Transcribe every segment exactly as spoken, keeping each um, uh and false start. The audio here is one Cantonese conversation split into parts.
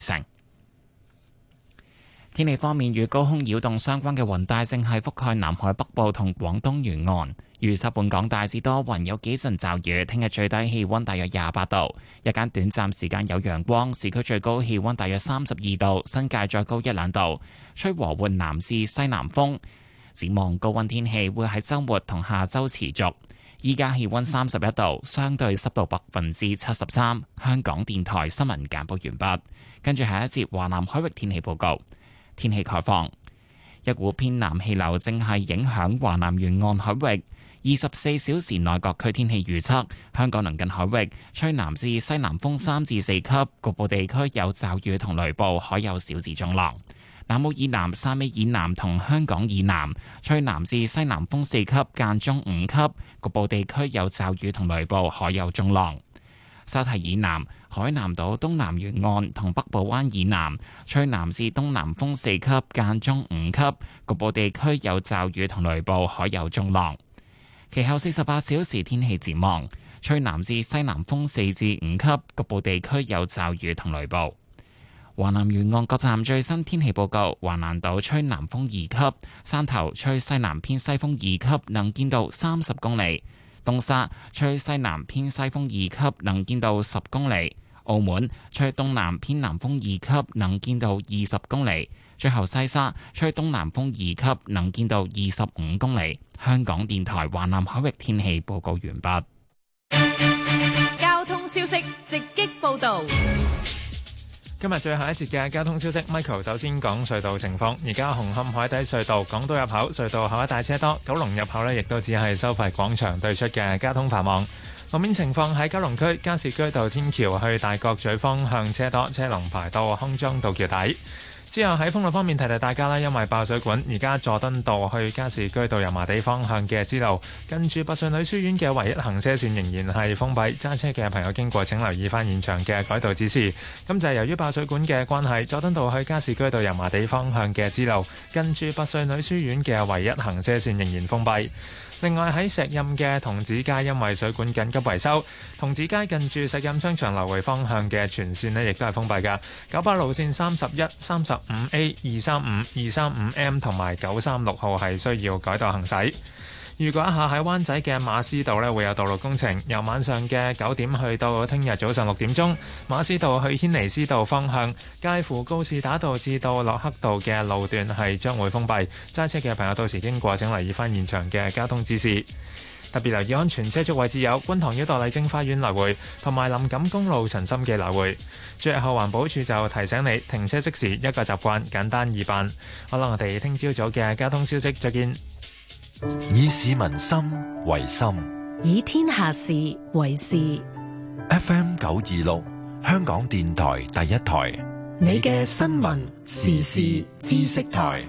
成。天氣方面，與高空擾動相關嘅雲帶正係覆蓋南海北部同廣東沿岸。預測本港大致多雲，有幾陣驟雨。聽日最低氣溫大約廿八度，日間短暫時間有陽光，市區最高氣溫大約三十二度，新界再高一兩度，吹和緩南至西南風。展望高溫天氣會喺週末同下週持續。依家氣溫三十一度，相對濕度百分之七十三。香港電台新聞簡報完畢，跟住下一節華南海域天氣報告。天氣概況，一股偏南氣流正係影響華南沿岸海域。二十四小時內各區天氣預測：香港鄰近海域吹南至西南風三至四級，局部地區有驟雨同雷暴，海有小至中浪。南澳以南、汕尾以南同香港以南吹南至西南風四級，間中五級，局部地區有驟雨同雷暴，海有中浪。沙堤以南、海南島東南沿岸同北部灣以南吹南至東南風四級，間中五級，局部地區有驟雨同雷暴，海有中浪。其後四十八小時天氣展望，吹南至西南風四至五級，局部地區有驟雨同雷暴。華南沿岸各站最新天氣報告：華南島吹南風二級，汕頭吹西南偏西風二級，能見度三十公里；東沙吹西南偏西風二級，能見度十公里；澳門吹東南偏南風二級，能見度二十公里；最後西沙吹東南風二級，能見度二十五公里。香港電台華南海域天氣報告完畢。 交通消息直擊報道。 今日最後一節嘅交通消息 ，Michael 首先講隧道情況。而家紅磡海底隧道港島入口隧道口一帶車多，九龍入口呢亦都只係收費廣場對出嘅交通繁忙。路面情況喺九龍區加士居道天橋去大角咀方向車多，車龍排到康莊道橋底。之後喺封路方面提提大家啦，因為爆水管，而家佐敦道去加士居道油麻地方向嘅支路，跟住拔萃女書院嘅唯一行車線仍然係封閉，揸車嘅朋友經過請留意翻現場嘅改道指示。咁就係由於爆水管嘅關係，佐敦道去加士居道油麻地方向嘅支路，跟住拔萃女書院嘅唯一行車線仍然封閉。另外喺石蔭嘅童子街，因為水管緊急維修，童子街近住石蔭商場流圍方向嘅全線呢亦都係封閉㗎。九巴路線三十一、三十五 A、二三五、二三五 M 同埋九三六號係需要改道行駛。預告一下喺灣仔嘅馬師道呢會有道路工程，由晚上嘅九點去到聽日早上六點鐘，馬師道去軒尼詩道方向，介乎告士打道至到駱克道嘅路段係將會封閉，揸車嘅朋友到時經過請留意翻現場嘅交通指示。特別留意安全車速位置有觀塘繞道麗晶花園來回同埋林錦公路陳心記來回。最後環保署就提醒你停車熄匙一個習慣，簡單易辦。好啦，我哋聽朝早嘅交通消息再見。 以市民心為心， 以天下事為事。 F M 九二六香港電台第一台， 你嘅新聞時事知識台。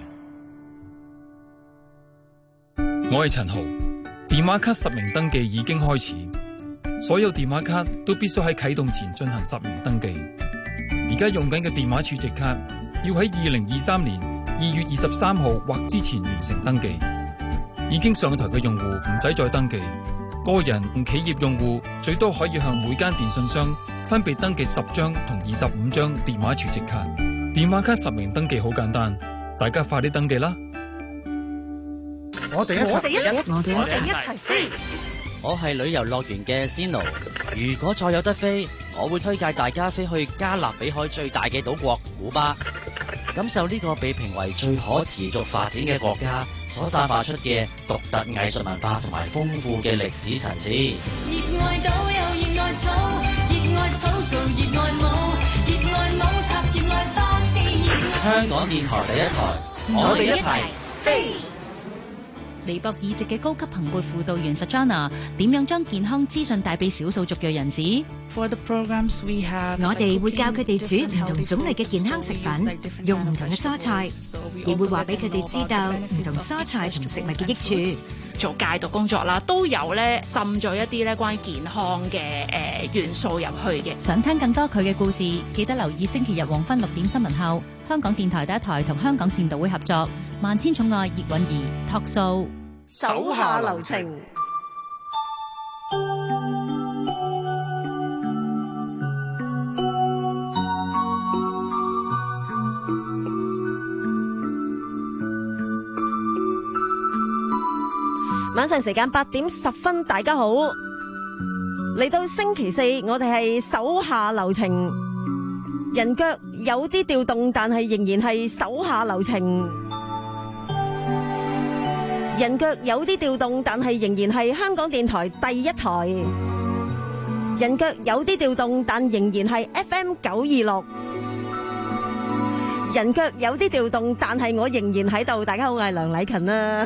我係陳豪，電話卡實名登記已經開始，所有電話卡都必須喺啟動前進行實名登記。而家用緊嘅電話儲值卡要喺二零二三年二月二十三號或之前完成登記。已經上台嘅用戶唔使再登記，個人同企業用戶最多可以向每間電信商分別登記十張同二十五張電話儲值卡。電話卡實名登記好簡單，大家快啲登記啦！ 我哋一齊， 我哋一齊，我哋我哋一齊飛。 我係旅遊樂園嘅 Sino， 如果再有得飛，我會推介大家飛去加勒比海最大嘅島國古巴，感受呢個被評為最可持續發展嘅國家所散發出嘅獨特藝術文化同埋豐富嘅歷史層次。 熱愛島有熱愛草，熱愛草做熱愛舞，熱愛舞插熱愛花痴。 香港電台第一台，我哋一齊飛。 尼泊爾籍嘅高級朋輩輔導員 Sajana 點樣將健康資訊帶俾少數族裔人士？ For the programs we have, 我哋會教佢哋煮唔同種類嘅健康食品，用唔同嘅蔬菜，亦會話俾佢哋知道唔同蔬菜同食物嘅益處。 做戒毒工作啦，都有咧滲咗一啲咧關於健康嘅誒元素入去嘅。 想聽更多佢嘅故事，記得留意星期日黃昏六點新聞後，香港電台第一台同香港善導會合作《萬千寵愛葉韻儀》Talk Show， 手下留情。 晚上時間八點十分，大家好，嚟到星期四，我哋係手下留情，人腳有啲調動，但係仍然係手下留情。人腳有啲調動，但係仍然係香港電台第一台。人腳有啲調動，但仍然係 F M 九二六。人腳有啲調動，但係我仍然喺度。大家好，我係梁禮勤啦。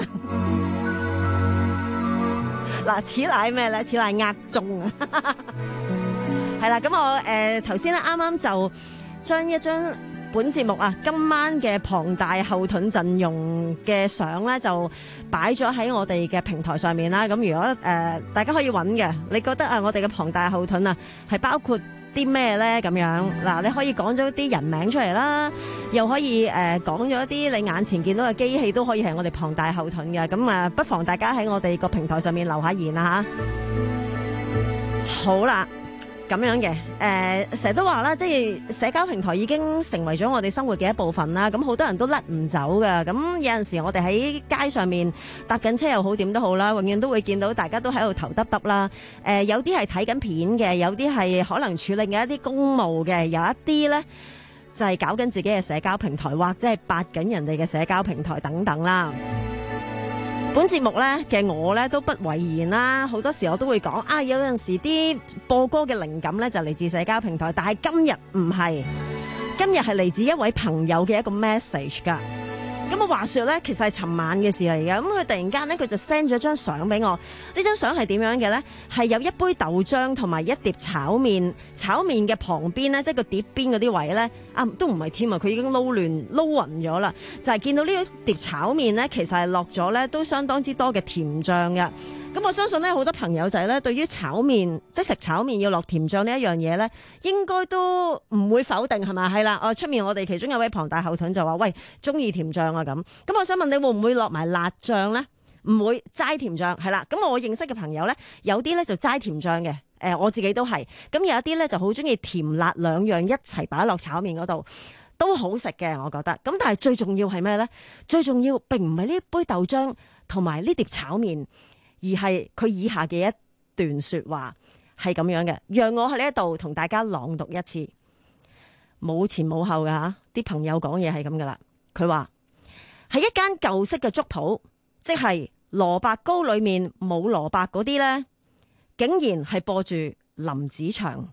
嗱，此乃咩咧？此乃呃中啊！係啦，咁我誒頭先咧啱啱就將一張本節目啊今晚嘅龐大後盾陣容嘅相咧就擺咗喺我哋嘅平台上面啦。咁如果誒、呃、大家可以揾嘅，你覺得啊我哋嘅龐大後盾啊係包括啲咩咧？咁樣嗱，你可以講咗啲人名出嚟啦，又可以誒講咗一啲你眼前見到嘅機器，都可以係我哋龐大後盾嘅。咁啊，不妨大家喺我哋個平台上面留下言啦吓。好啦。咁樣嘅，誒成日都話啦，即係社交平台已經成為咗我哋生活嘅一部分啦。咁好多人都甩唔走㗎。咁有陣時我哋喺街上面搭緊車又好，點都好啦，永遠都會見到大家都喺度頭耷耷啦。誒有啲係睇緊片嘅，有啲係可能處理緊一啲公務嘅，有一啲咧就係搞緊自己嘅社交平台，或者係八緊人哋嘅社交平台等等啦。本節目咧嘅我咧都不諱言啦，好多時我都會講啊，有陣時啲播歌嘅靈感咧就嚟自社交平台，但係今日唔係，今日係嚟自一位朋友嘅一個 message 噶。咁啊話說咧，其實係尋晚嘅事嚟嘅。咁佢突然間咧，佢就 send 咗張相俾我。呢張相係點樣嘅咧？係有一杯豆漿同埋一碟炒麵。炒麵嘅旁邊咧，即係個碟邊嗰啲位咧，啊都唔係添啊！佢已經撈亂撈暈咗啦。就係、是、見到呢一碟炒麵咧，其實係落咗咧都相當之多嘅甜醬嘅。咁我相信咧，好多朋友仔咧，對於炒麵即係食炒麵要落甜醬呢一樣嘢咧，應該都唔會否定係咪？係啦，哦出面我哋其中有位龐大後盾就話：喂，中意甜醬啊咁。咁我想問你會唔會落埋辣醬咧？唔會，齋甜醬係啦。咁我認識嘅朋友咧，有啲咧就齋甜醬嘅，誒我自己都係。咁有一啲咧就好中意甜辣兩樣一齊擺落炒麵嗰度，都好食嘅，我覺得。咁但係最重要係咩咧？最重要並唔係呢杯豆漿同埋呢碟炒麵，而係佢以下嘅一段說話係咁樣嘅，讓我喺呢一度同大家朗讀一次，冇前冇後噶吓，啲朋友講嘢係咁噶啦。佢話係一間舊式嘅粥鋪，即係蘿蔔糕裏面冇蘿蔔嗰啲呢，竟然係播住林子祥，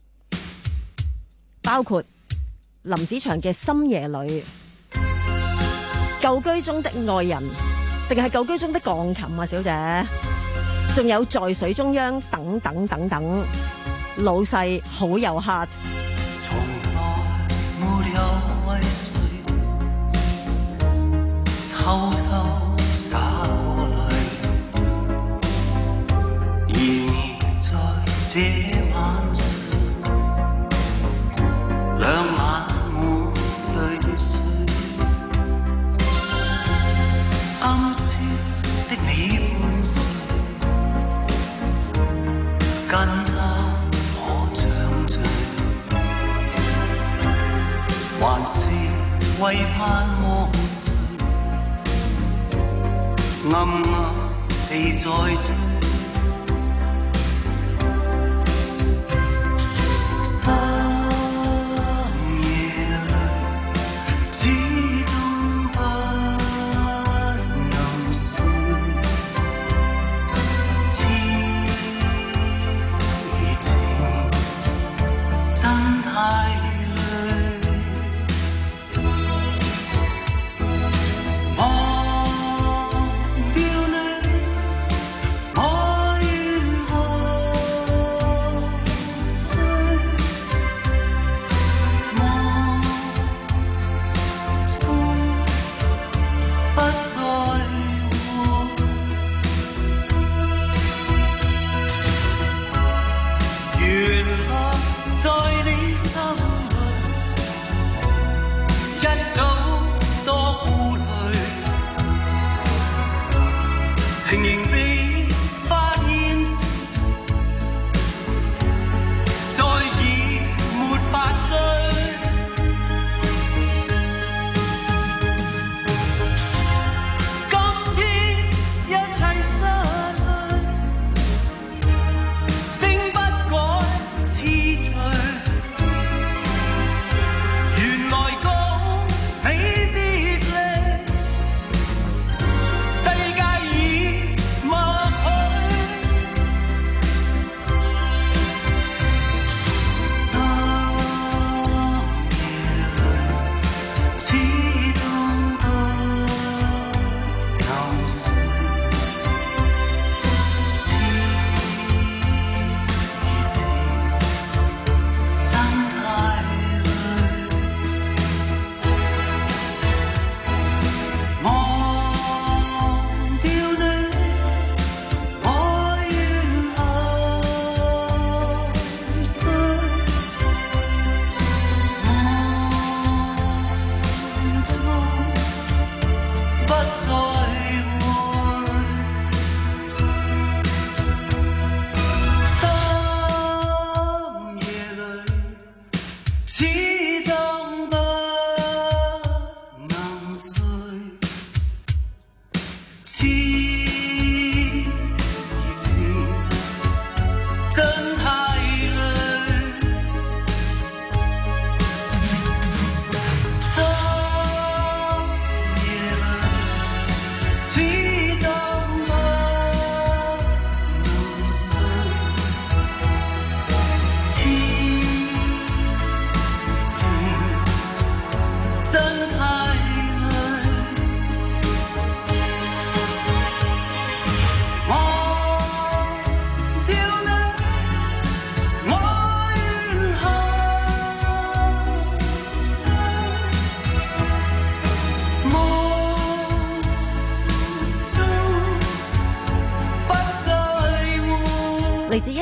包括林子祥嘅《深夜裏》、舊居中的愛人，定係舊居中的鋼琴啊，小姐，仲有在水中央等等等等，老細好有 heart。從來沒有為誰偷偷灑過淚，而你在這晚上兩眼沒淚水，暗笑的你半歲，跟他可暢聚，還是為盼望誰暗暗地在追。 忘掉你，我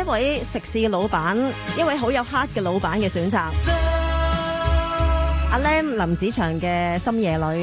位食肆嘅老闆，一位好有 heart 嘅老闆嘅選擇。阿 Lam 林子祥嘅深夜裏，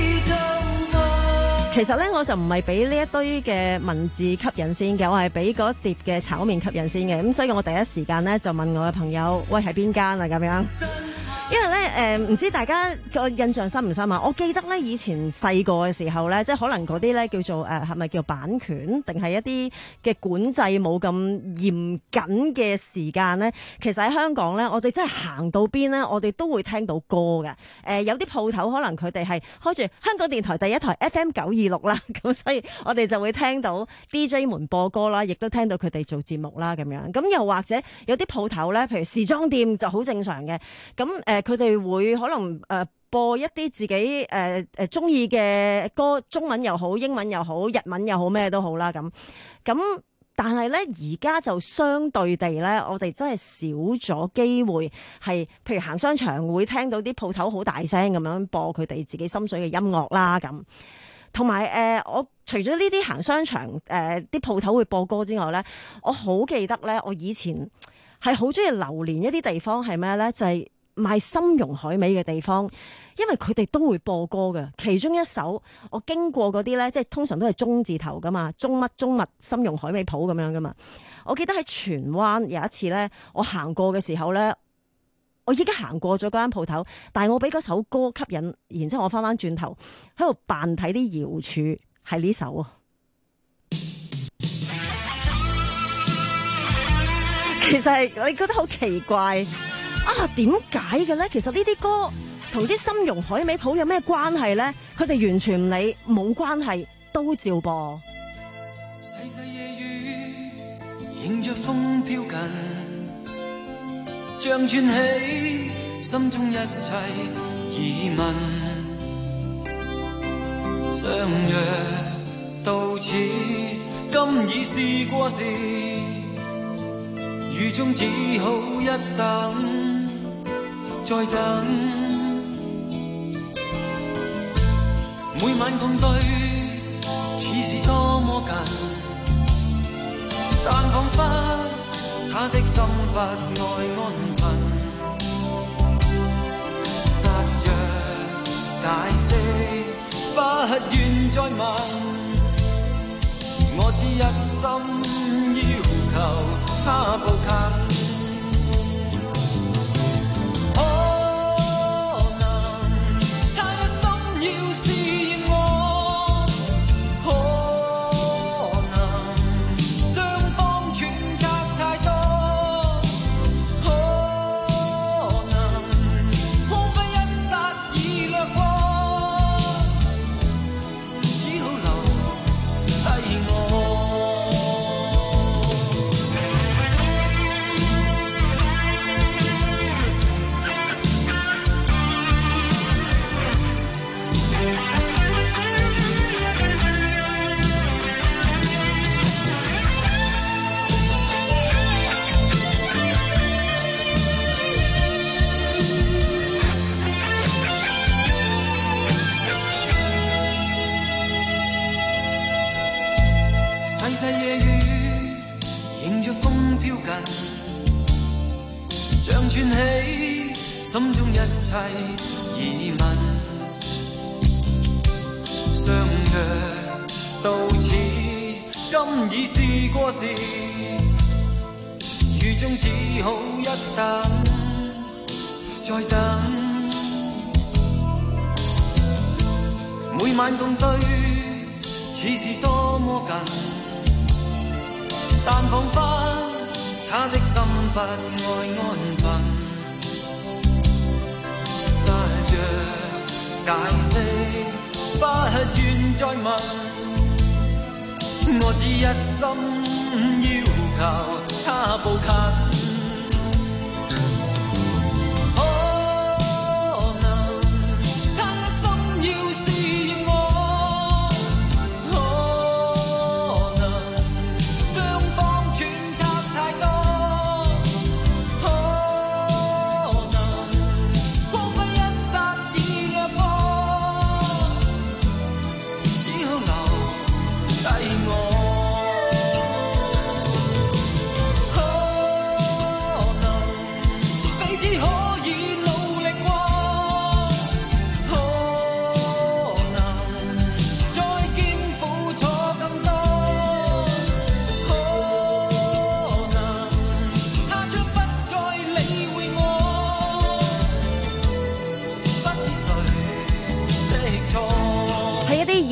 其實咧我就唔係俾呢一堆嘅文字吸引先嘅，我係俾嗰碟嘅炒麵吸引先嘅，咁所以我第一時間咧就問我嘅朋友，喂，喺邊間啊咁樣。因為咧，誒、呃、唔知大家個印象深唔深啊？我記得咧，以前細個嘅時候咧，即係可能嗰啲咧叫做誒係咪叫版權，定係一啲嘅管制冇咁嚴謹嘅時間咧？其實喺香港咧，我哋真係行到邊咧，我哋都會聽到歌嘅。誒、呃、有啲鋪頭可能佢哋係開住香港電台第一台 F M 九二六啦，咁所以我哋就會聽到 D J 們播歌啦，亦都聽到佢哋做節目啦咁樣。咁又或者有啲鋪頭咧，譬如時裝店就好正常嘅。咁誒佢哋會可能誒、呃、播一啲自己誒誒中意嘅歌，中文又好，英文又好，日文又好，咩都好啦咁。咁但係咧，而家就相對地咧，我哋真係少咗機會係，譬如行商場會聽到啲鋪頭好大聲咁樣播佢哋自己心水嘅音樂啦咁。同埋誒，我除咗呢啲行商場誒啲鋪頭會播歌之外咧，我好記得咧，我以前係好中意流連一啲地方係咩咧？就係、是賣參茸海味嘅地方，因為佢哋都會播歌嘅。其中一首我經過嗰啲咧，即係通常都係中字頭噶嘛，中乜中物參茸海味鋪咁樣噶嘛。我記得喺荃灣有一次咧，我行過嘅時候咧，我已經行過咗嗰間鋪頭，但係我俾嗰首歌吸引，然之後我翻翻轉頭喺度扮睇啲瑤柱，係呢首啊。其實係你覺得好奇怪。啊，點解嘅咧？其實呢啲歌同啲參茸海味鋪有咩關係咧？佢哋完全唔理，冇關係都照播。 細細夜雨，迎着風飄近，像串起心中一切疑問。相約到此，今已是過時，雨中只好一等。再等，每晚共對，似是多麼近，但彷彿他的心不愛安分。誓約解釋，不願再問，我只一心要求他步近。細夜雨，迎着風飄近，像串起心中一切疑問。相約到此，今已是過時，雨中只好一等，再等。每晚共對，似是多麼近。但彷彿他的心不愛安分，誓約解釋，不願再問，我只一心要求他步近。 Oh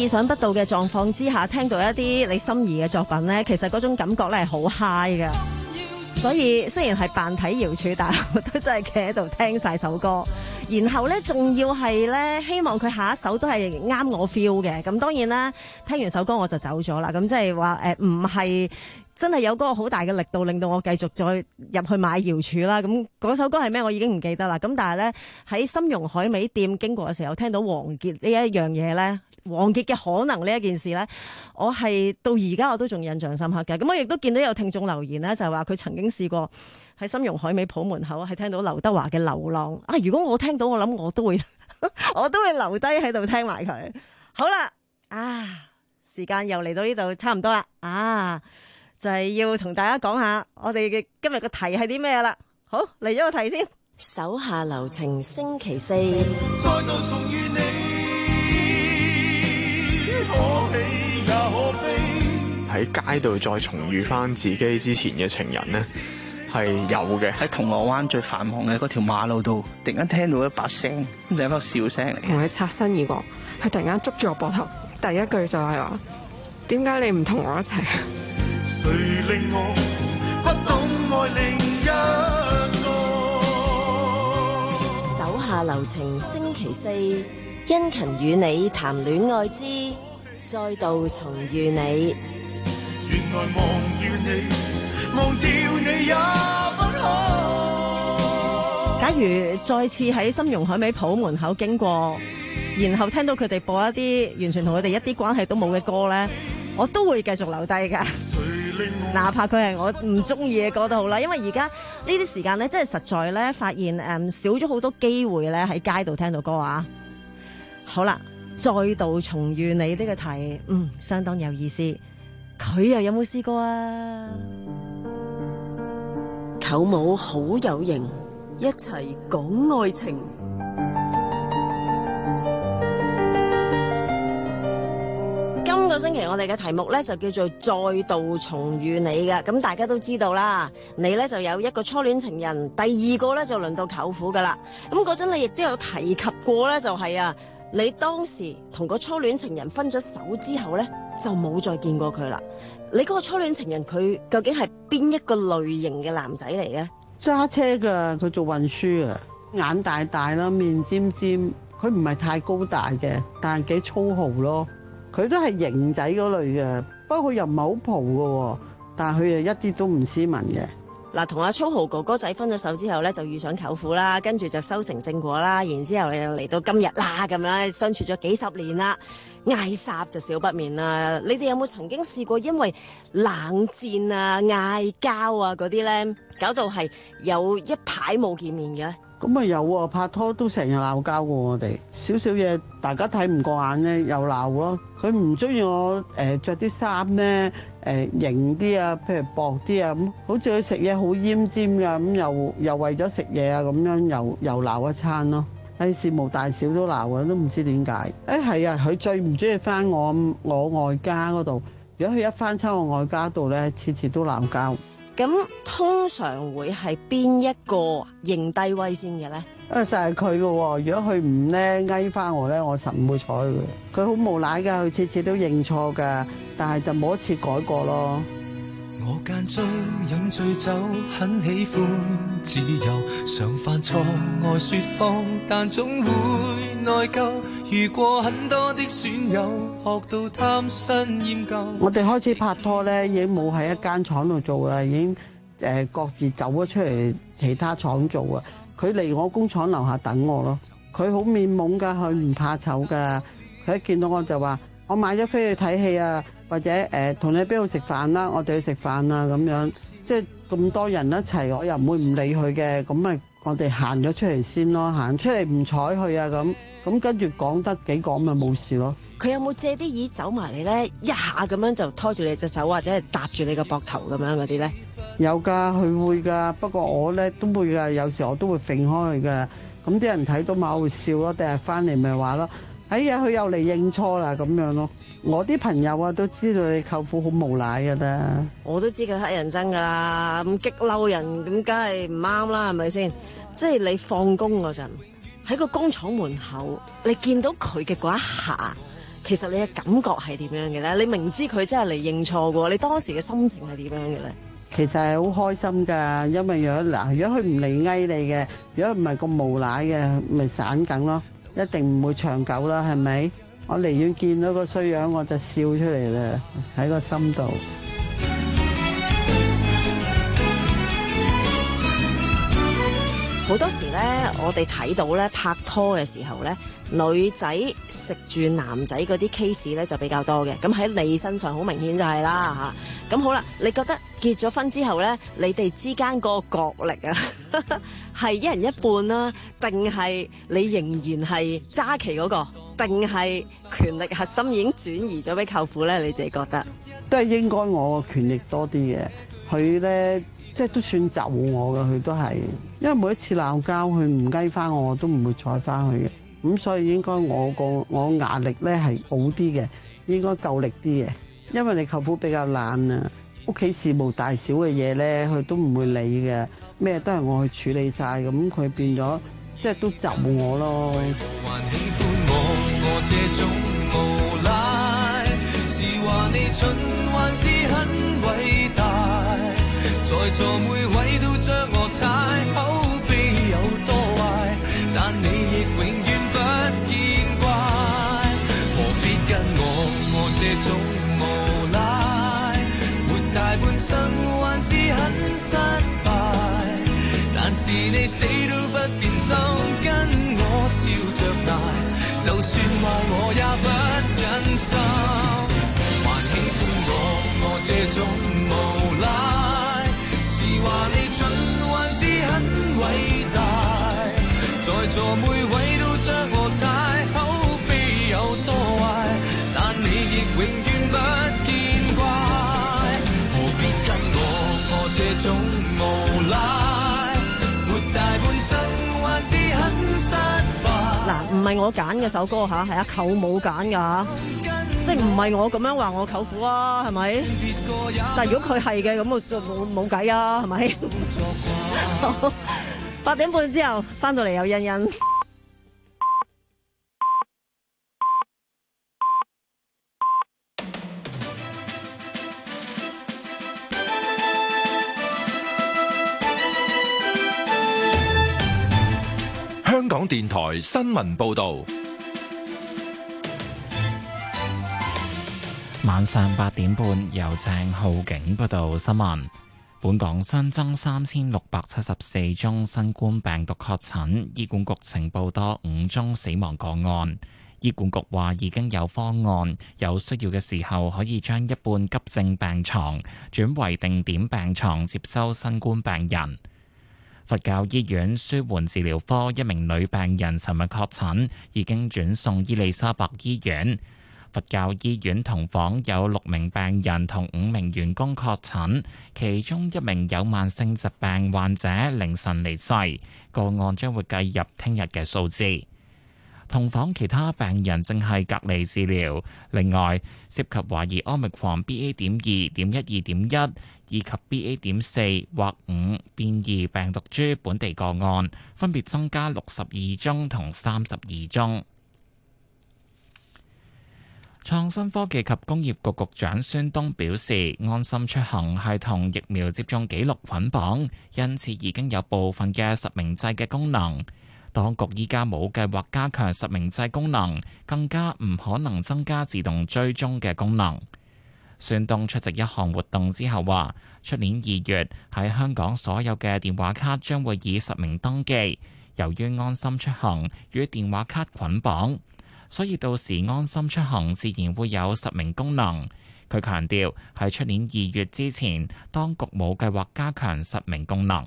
意想不到嘅狀況之下，聽到一啲你心儀嘅作品咧，其實嗰種感覺咧係好 high 㗎。所以雖然係扮睇瑤柱，但係我都真係企喺度聽晒首歌。然後咧，仲要係咧，希望佢下一首都係啱我 feel 嘅。咁當然啦，聽完首歌我就走咗啦。咁即係話誒，唔係真係有嗰個好大嘅力度，令到我繼續再入去買瑤柱啦。咁嗰首歌係咩？我已經唔記得啦。咁但係咧，喺參茸海味店經過嘅時候，聽到王傑呢一樣嘢咧，王傑嘅可能呢一件事咧，我係到而家我都仲印象深刻嘅。咁我亦都見到有聽眾留言咧，就係話佢曾經試過喺參茸海味鋪門口係聽到劉德華嘅《流浪》啊！如果我聽到，我諗我都會我都會留低喺度聽埋佢。好啦，啊，時間又嚟到呢度差唔多啦，啊，就係、是、要同大家講下我哋嘅今日嘅題係啲咩啦。好，嚟咗個題先， 手下留情星期四。 再度重遇你，可喜也可悲。 喺街度再重遇翻自己之前嘅情人呢，係有嘅。 喺銅鑼灣最繁忙嘅嗰條馬路度，突然間聽到一把聲，咁就一個笑聲嚟。 同佢擦身而過，佢突然間捉住我膊頭，第一句就係話：點解你唔同我一齊？ 誰令我不懂愛另一個？ 手下留情星期四，殷勤與你談戀愛之再度重遇你。 原來忘掉你，忘掉你也不可。 假如再次喺參茸海味鋪門口經過，然後聽到佢哋播一啲完全同佢哋一啲關係都冇嘅歌咧，我都會繼續留低噶，哪怕佢係我唔中意嘅歌都好啦。因為而家呢啲時間咧，真係實在咧發現誒、嗯、少咗好多機會咧喺街度聽到歌啊。好啦，再度重遇你呢個題，嗯，相當有意思。佢又有冇試過啊？ 舅母好有型，一齊講愛情。今個星期我哋嘅題目呢，就叫做再度重遇你嘅。咁大家都知道啦，你呢就有一個初戀情人，第二個呢就輪到舅父噶啦。咁嗰陣你亦都有提及過呢，就係啊，你當時同個初戀情人分咗手之後呢，就冇再見過佢啦。你嗰個初戀情人佢究竟係邊一個類型嘅男仔嚟嘅？ 揸車噶，佢做運輸啊，眼大大啦，面尖尖，佢唔係太高大嘅，但係幾粗豪咯。佢都係型仔嗰類嘅，不過佢又唔係好蒲嘅，但係佢又一啲都唔斯文嘅。 嗱，同阿粗豪哥哥仔分咗手之後咧，就遇上舅父啦，跟住就修成正果啦，然之後又嚟到今日啦，咁樣相處咗幾十年啦，嗌霎就少不免啦。你哋有冇曾經試過因為冷戰啊、嗌交啊嗰啲咧，搞到係有一排冇見面嘅？ 咁啊有啊，拍拖都成日鬧交過我哋，少少嘢大家睇唔過眼咧，又鬧咯。佢唔中意我誒著啲衫咧誒型啲啊，譬如薄啲啊，咁好似佢食嘢好奄尖㗎，咁又又為咗食嘢啊，咁樣又又鬧一餐咯。喺事無大小都鬧啊，都唔知點解。誒係啊，佢最唔中意翻我我外家嗰度。如果佢一翻親我外家度咧，次次都鬧交。 咁通常會係邊一個認低威先嘅咧？ 啊，就係佢嘅喎。如果佢唔咧翳翻我咧，我實唔會睬佢。佢好無賴㗎，佢次次都認錯㗎，但係就冇一次改過咯。 我間中飲醉酒，很喜歡自由，常犯錯愛說謊，但總會內疚。遇過很多的損友，學到貪新厭舊。 我哋開始拍拖咧，已經冇喺一間廠度做啦，已經誒各自走咗出嚟其他廠做啊。佢嚟我工廠樓下等我咯。佢好面懵㗎，佢唔怕醜㗎。佢一見到我就話：我買咗飛去睇戲啊！或者誒同、呃、你喺邊度食飯啦，我哋去食飯啊咁樣，即係咁多人一齊，我又唔會唔理佢嘅，咁咪我哋行咗出嚟先咯，行出嚟唔睬佢啊咁，咁跟住講得幾講咪冇事咯。 佢有冇借啲椅走埋嚟咧？一下咁樣就拖住你隻手，或者係搭住你個膊頭咁樣嗰啲咧？ 有㗎，佢會㗎，不過我咧都會㗎，有時我都會揈開佢㗎。咁啲人睇到咪會笑咯，第日翻嚟咪話咯，哎呀佢又嚟認錯啦咁樣咯。我啲朋友啊都知道你舅父好無賴噶啦， 我都知佢乞人憎噶啦，咁激嬲人咁梗係唔啱啦，係咪先？即係你放工嗰陣喺個工廠門口，你見到佢嘅嗰一下，其其實你嘅感覺係點樣嘅咧？你明知佢真係嚟認錯嘅喎，你當時嘅心情係點樣嘅咧？ 其實係好開心㗎，因為如果嗱，如果佢唔嚟翳你嘅，如果唔係咁無賴嘅，咪散緊咯，一定唔會長久啦，係咪？我離遠見到個衰樣我就笑出嚟啦，喺個心度。 好多時咧，我哋睇到咧拍拖嘅時候咧，女仔食住男仔嗰啲 case 咧就比較多嘅。咁喺你身上好明顯就係啦嚇。咁好啦，你覺得結咗婚之後咧，你哋之間個角力啊，係一人一半啦，定係你仍然係揸旗嗰個，定係權力核心已經轉移咗俾舅父咧？你自己覺得？ 都係應該我個權力多啲嘅，佢咧即係都算就我嘅，佢都係，因為每一次鬧交，佢唔雞翻我，我都唔會睬翻佢嘅，咁所以應該我個我壓力咧係好啲嘅，應該夠力啲嘅，因為你舅父比較懶啊，屋企事務大小嘅嘢咧，佢都唔會理嘅，咩都係我去處理晒，咁佢變咗即係都就我咯。話你蠢還是很偉大，在座每位都將我踩，口碑有多壞，但你亦永遠不見怪，何必跟我我這種無賴，活大半生還是很失敗，但是你死都不變心，跟我笑着捱，就算壞我也不忍心。喜歡我，我這種無賴，是話你蠢還是很偉大，在座每位都將我踩，口碑有多壞，但你亦永遠不見怪，何必跟我，我這種無賴，活大半生還是很失敗。嗱，唔係我揀嘅首歌嚇，係阿舅母揀㗎。即係唔係我咁樣話我舅父啊，係咪？但係如果佢係嘅，咁我就冇冇計啊，係咪？八點半之後翻到嚟有欣欣。 香港電台新聞報導。 晚上八點半，由鄭浩景報道新聞。本港新增三千六百七十四宗新冠病毒確診，醫管局呈報多五宗死亡個案。醫管局話已經有方案，有需要嘅時候可以將一半急症病床轉為定點病床接收新冠病人。佛教醫院舒緩治療科一名女病人尋日確診，已經轉送伊利沙伯醫院。佛教醫院同房有六名病人同五名員工確診，其中一名有慢性疾病患者凌晨離世，個案將會計入聽日嘅數字。同房其他病人正係隔離治療，另外涉及懷疑 Omicron B A 點二點一二點一以及 B A 點四或五變異病毒株本地個案，分別增加六十二宗同三十二宗。創新科技及工業局局長孫東表示，安心出行係同疫苗接種記錄捆綁，因此已經有部分嘅實名制嘅功能。當局依家冇計劃加強實名制功能，更加唔可能增加自動追蹤嘅功能。孫東出席一項活動之後話，出年二月喺香港所有嘅電話卡將會以實名登記，由於安心出行與電話卡捆綁，所以到時安心出行自然會有實名功能。佢強調喺出年二月之前，當局冇計劃加強實名功能。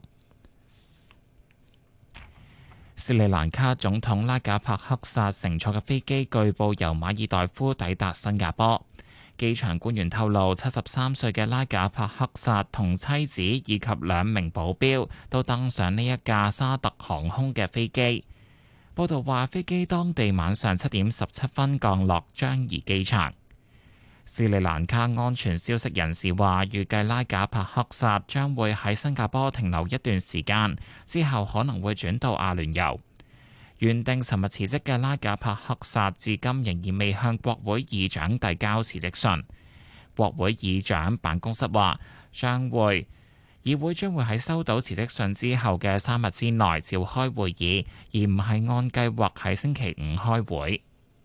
斯里蘭卡總統拉賈帕克薩乘坐嘅飛機據報由馬爾代夫抵達新加坡。機場官員透露，七十三歲嘅拉賈帕克薩同妻子以及兩名保鏢都登上呢一架沙特航空嘅飛機。報道話，飛機當地晚上七點十七分降落樟宜機場。斯里蘭卡安全消息人士話，預計拉賈帕克薩將會喺新加坡停留一段時間，之後可能會轉到阿聯酋。 原定尋日辭職嘅拉賈帕克薩至今仍然未向國會議長遞交辭職信。國會議長辦公室話，將會議會將會喺收到辭職信之後嘅三日之內召開會議，而唔係按計劃喺星期五開會。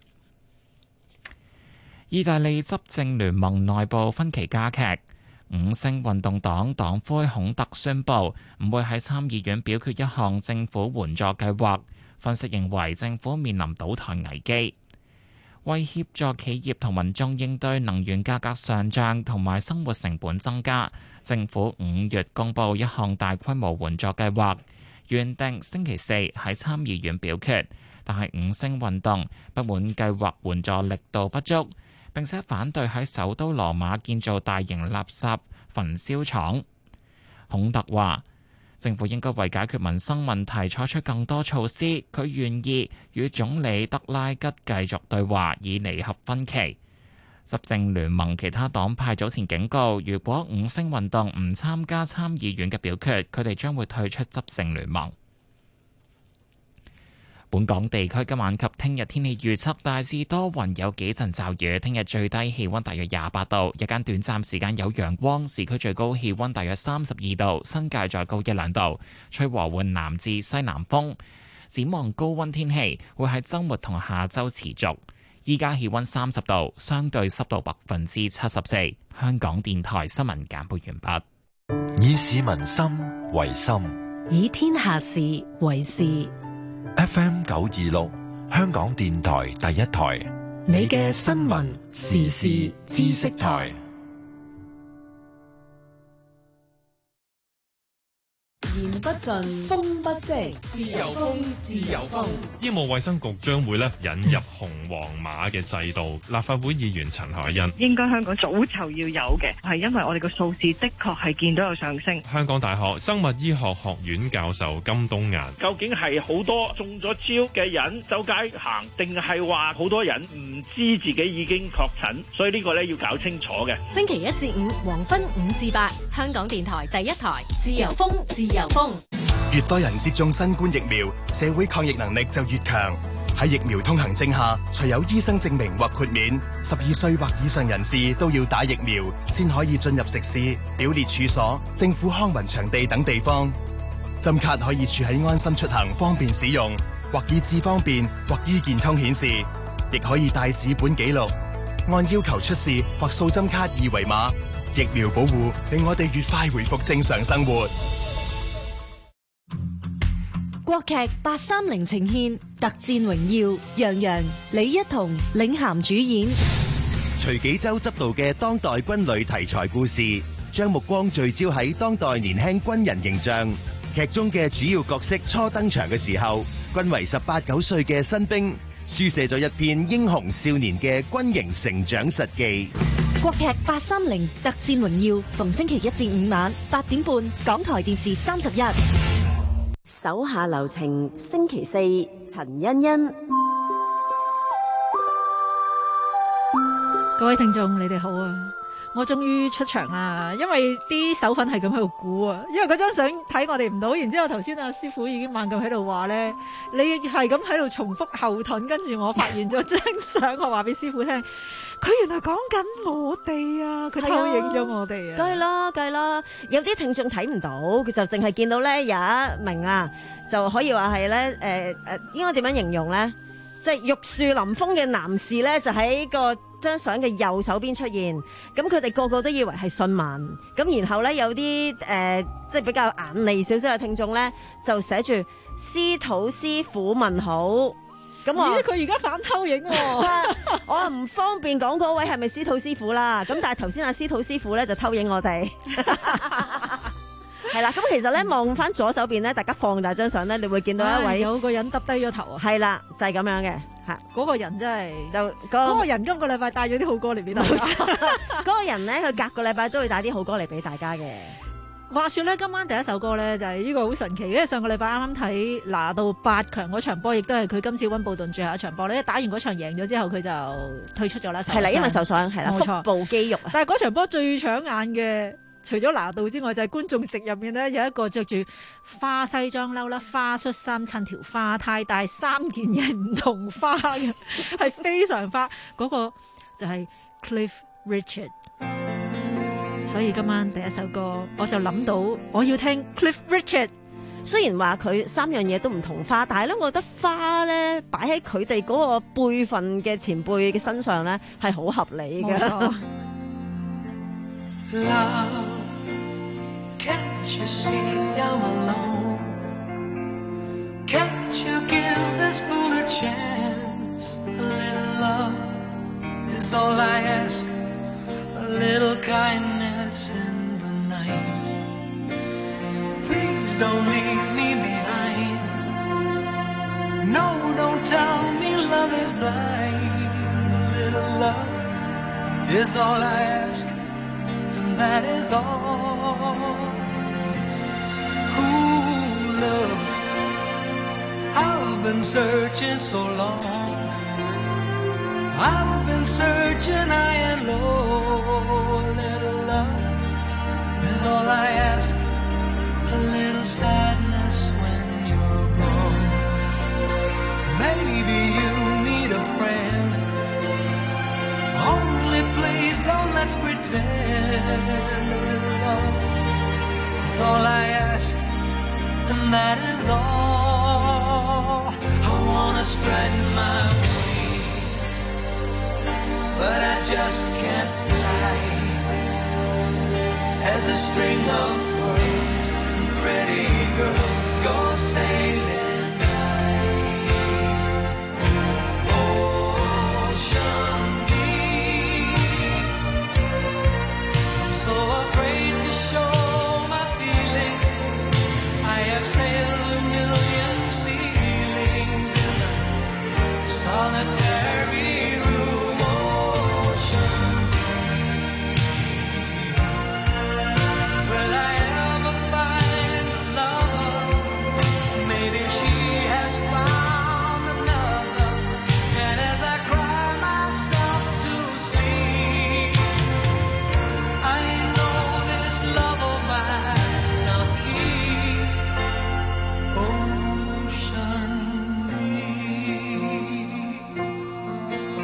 意大利執政聯盟內部分歧加劇，五星運動黨黨魁孔特宣布唔會喺參議院表決一項政府援助計劃。分析認為政府面臨倒台危機。為協助企業同民眾應對能源價格上漲同埋生活成本增加，政府五月公布一項大規模援助計劃，原定星期四喺參議院表決，但係五星運動不滿計劃援助力度不足，並且反對喺首都羅馬建造大型垃圾焚燒廠。孔特話，政府應該為解決民生問題採取更多措施，佢願意與總理德拉吉繼續對話，以彌合分歧。執政聯盟其他黨派早前警告，如果五星運動唔參加參議院嘅表決，佢哋將會退出執政聯盟。本港地區今晚及聽日天氣預測大致多雲，有幾陣驟雨。聽日最低氣溫大約廿八度，日間短暫時間有陽光，市區最高氣溫大約三十二度，新界再高一兩度，吹和緩南至西南風。展望高溫天氣會喺週末同下週持續。依家氣溫三十度，相對濕度百分之七十四。香港電台新聞簡報完畢。 以市民心為心， 以天下事為事。 F M 九二六，香港電台第一台， 你嘅新聞時事知識台。言不盡，風不息，自由風，自由風。 醫務衛生局將會咧引入紅黃碼嘅制度。立法會議員陳凱欣， 應該香港早就要有嘅，係因為我哋個數字的確係見到有上升。 香港大學生物醫學學院教授金冬雁， 究竟係好多中咗招嘅人周街行，定係話好多人唔知自己已經確診？所以呢個咧要搞清楚嘅。 星期一至五黃昏五至八，香港電台第一台，自由風，自由風。 越多人接種新冠疫苗，社會抗疫能力就越強。喺疫苗通行證下，除有醫生證明或豁免，十二歲或以上人士都要打疫苗，先可以進入食肆、表列處所、政府康文場地等地方。針卡可以儲喺安心出行，方便使用，或以智方便，或醫健通顯示，亦可以帶紙本記錄，按要求出示或掃針卡二維碼。疫苗保護令我哋越快回復正常生活。 國劇八三零呈現《特戰榮耀》，楊洋、李一桐領銜主演。 徐紀周執導嘅當代軍旅題材故事，將目光聚焦喺當代年輕軍人形象。劇中嘅主要角色初登場嘅時候，均為十八九歲嘅新兵，書寫咗一篇英雄少年嘅軍營成長實記。 國劇八三零《特戰榮耀》，逢星期一至五晚八點半，港台電視三十一。 手下留情，星期四陳欣欣。 各位聽眾，你哋好啊！我終於出場啦，因為啲手粉係咁喺度估啊，因為嗰張相睇我哋唔到，然之後頭先阿師傅已經猛咁喺度話咧，你係咁喺度重複後盾，跟住我發現咗張相，我話俾師傅聽，佢原來講緊我哋啊，佢偷影咗我哋啊， 梗係啦，梗係啦，有啲聽眾睇唔到，佢就淨係見到咧有一名啊，就可以話係咧，誒誒，應該點樣形容咧？即係玉樹臨風嘅男士咧，就喺個張相嘅右手邊出現，咁佢哋個個都以為係信文，咁然後咧有啲誒、呃，即係比較眼利少少嘅聽眾咧，就寫住司徒師傅問好，咁我佢而家反偷影喎， 我唔方便講嗰位係咪司徒師傅啦，咁但係頭先阿司徒師傅咧就偷影我哋。係啦，咁其實咧望翻左手邊咧，大家放大張相咧，你會見到一位、哎、 有個人耷低咗頭啊！ 係啦，就係、是、咁樣嘅，吓嗰、 那個人真係就嗰、 那個、 個人今個禮拜帶咗啲好歌嚟俾大家。 嗰個人咧，佢隔個禮拜都會帶啲好歌嚟俾大家嘅。 話說咧，今晚第一首歌咧就係、是、呢個好神奇，因為上個禮拜啱啱睇拿到八強嗰場波，亦都係佢今次溫布頓最後一場波咧。打完嗰場贏咗之後，佢就退出咗啦。 係啦，因為受傷係啦，腹部肌肉啊。 但係嗰場波最搶眼嘅除咗拿度之外，就係、是、觀眾席入面咧有一個着住花西裝褸啦、花恤衫襯條花呔，但係三件嘢唔同花嘅，係非常花。嗰、那個就係 Cliff Richard。所以今晚第一首歌，我就諗到我要聽 Cliff Richard。 雖然話佢三樣嘢都唔同花，但係咧，我覺得花咧擺喺佢哋嗰個輩份嘅前輩嘅身上咧係好合理嘅。 Love, can't you see I'm alone? Can't you give this fool a chance? A little love is all I ask. A little kindness in the night. Please don't leave me behind. No, don't tell me love is blind. A little love is all I ask, and that is all. Ooh, love, I've been searching so long. I've been searching high and low. A little love is all I ask. A little sadness when you're gone. Maybe you need a friend. Only please don't let's pretend. A little love is all I ask, and that is all. I wanna spread my wings, but I just can't fly. As a string of pearls, pretty girls go sailing high. Ocean deep, I'm so afraid to show my feelings. I have sailed a million ceilings in a solitary room. Ocean deep, will I ever find a lover? Maybe she has found another. And as I cry myself to sleep, I know this love of mine I'll keep. Ocean deep.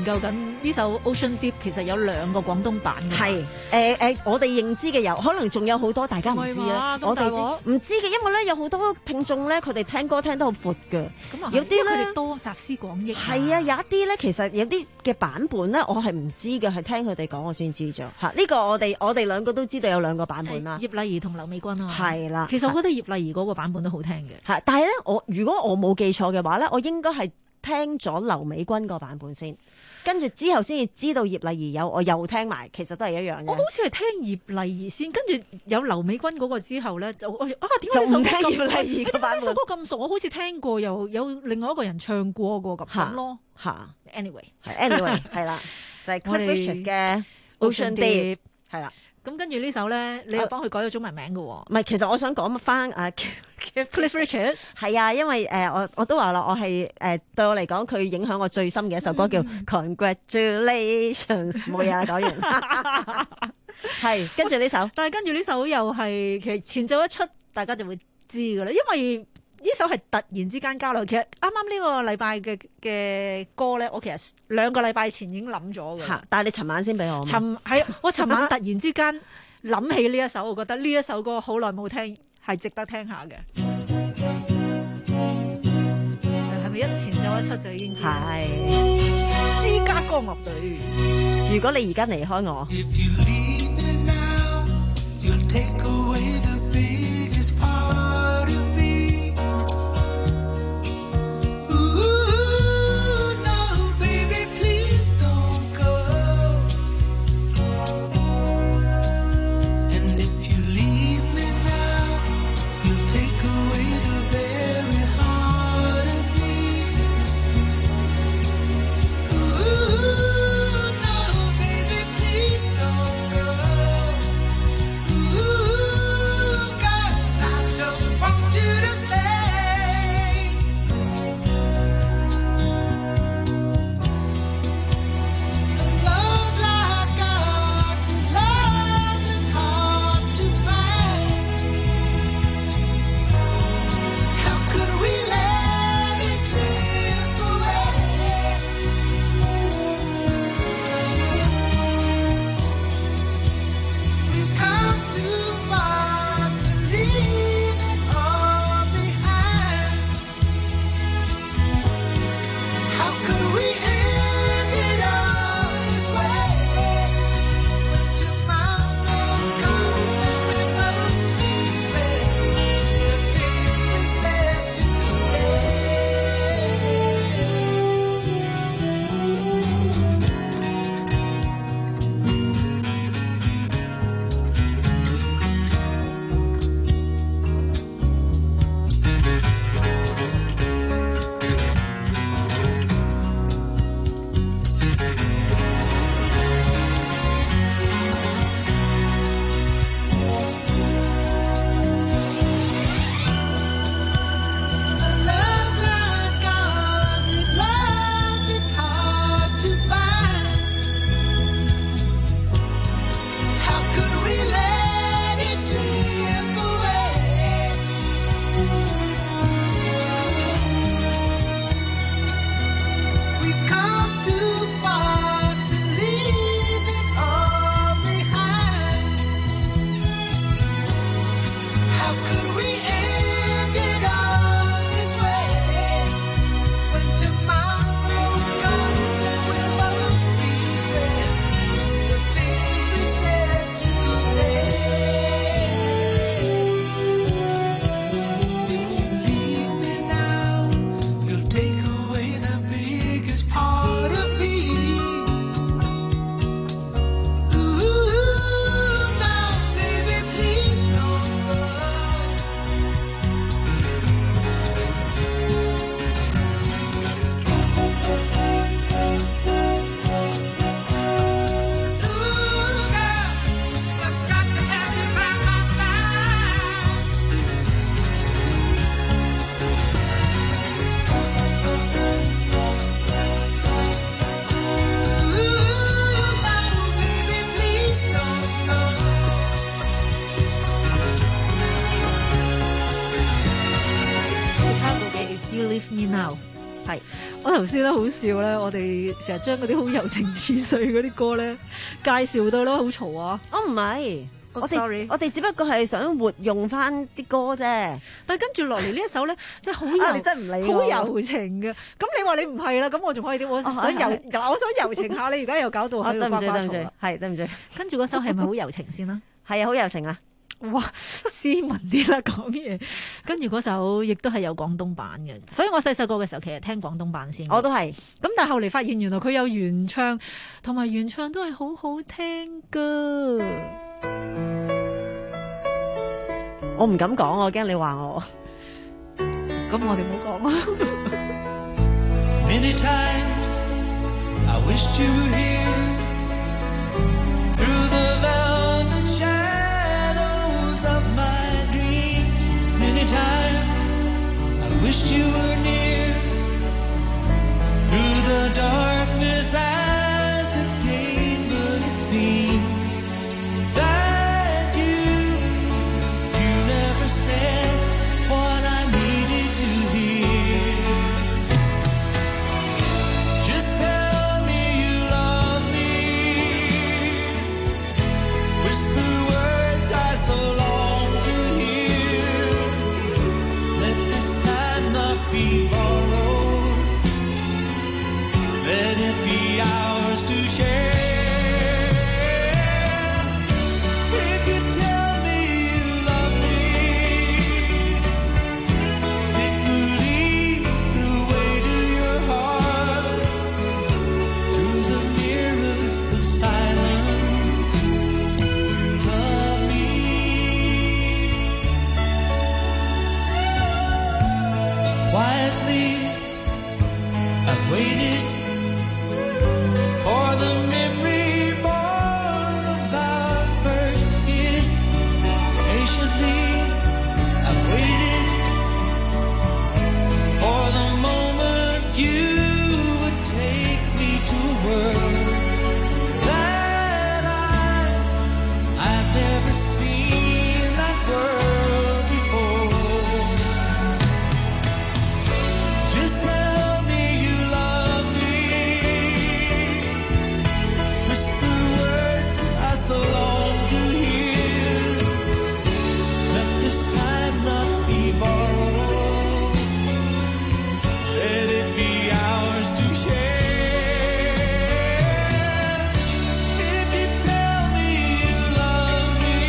究緊呢首 Ocean Deep 其實有兩個廣東版嘅。 係誒誒，我哋認知嘅有，可能仲有好多大家唔知啊。我哋唔知嘅，因為咧有好多聽眾咧，佢哋聽歌聽得好闊嘅。 咁啊， 有啲咧佢哋多集思廣益。 係啊，有一啲咧，其實有啲嘅版本咧，我係唔知嘅，係聽佢哋講我先知咗。嚇，呢個我哋我哋兩個都知道有兩個版本啦。 葉麗儀同劉美君啊。 係啦， 其實我覺得葉麗儀嗰個版本都好聽嘅。 係，但係咧，我如果我冇記錯嘅話咧，我應該係聽咗劉美君個版本先，跟住之後先至知道葉麗儀有，我又聽埋，其實都係一樣嘅。 我好似係聽葉麗儀先，跟住有劉美君嗰個之後咧，就啊點解就唔呢首歌咁聽葉麗儀個版本？ 呢首歌咁熟，我好似聽過，又有另外一個人唱過個咁咯。 嚇 ，anyway，anyway 係啦，就係我 Cliff 哋 Richard 嘅 Ocean Deep 係啦。 咁跟住呢首咧，你又幫佢改咗中文名嘅喎。 唔係，其實我想講翻誒 Cliff Richard 係啊，因為誒、呃、我我都話啦，我係誒、呃、對我嚟講，佢影響我最深嘅一首歌叫 Congratulations， 冇嘢啦，講完。係跟住呢首， 但係跟住呢首又係其實前奏一出，大家就會知㗎啦，因為呢首係突然之間交流。其實啱啱呢個禮拜嘅嘅歌咧，我其實兩個禮拜前已經諗咗㗎。 但係你尋晚先俾我。 尋係我尋晚突然之間諗起呢一首，我覺得呢一首歌好耐冇聽，係值得聽下嘅。係咪一前奏一出就已經知？ 係。 芝加哥樂隊。 如果你而家離開我。 係，我頭先咧好笑咧，我哋成日將嗰啲好柔情似水嗰啲歌咧介紹到咧好嘈啊！ 哦，唔係。我哋 sorry 我哋只不過係想活用翻啲歌啫， 但係跟住落嚟呢一首咧，真係好啊！ 柔， 你真係唔理我好柔情嘅。咁你話你唔係啦，咁我仲可以點？我想柔， 係嗱，我想柔情下你，而家又搞到喺度呱呱嘈啦。 係對唔住， 跟住嗰首係咪好柔情先啦？ 係啊，好柔情啊！ 哇，斯文啲啦，講嘢。跟住嗰首亦都係有廣東版嘅，所以我細細個嘅時候其實聽廣東版先。 我都係。 咁但係後嚟發現原來佢有原唱，同埋原唱都係好好聽噶。 我唔敢講，我驚你話我。 咁我哋唔好講啦。 Many times I wished you were here through the velvet shadows of my dreams. Many times I wished you were near through the darkness as it came, but it seems that you you never said what I needed to hear. Just tell me you love me. Whisper words I so long to hear. Let this time not be borrowed. Let it be ours to share. If you tell me you love me, it will lead the way to your heart, through the mirrors of silence. You love me. Quietly, I've waited for the memory born of our first kiss. Patiently, I've waited for the moment you would take me to a world that I, I've never seen that world before. Just tell me you love me. Whisper words I so long to hear. Let this time not be borrowed. Let it be ours to share. If you tell me you love me,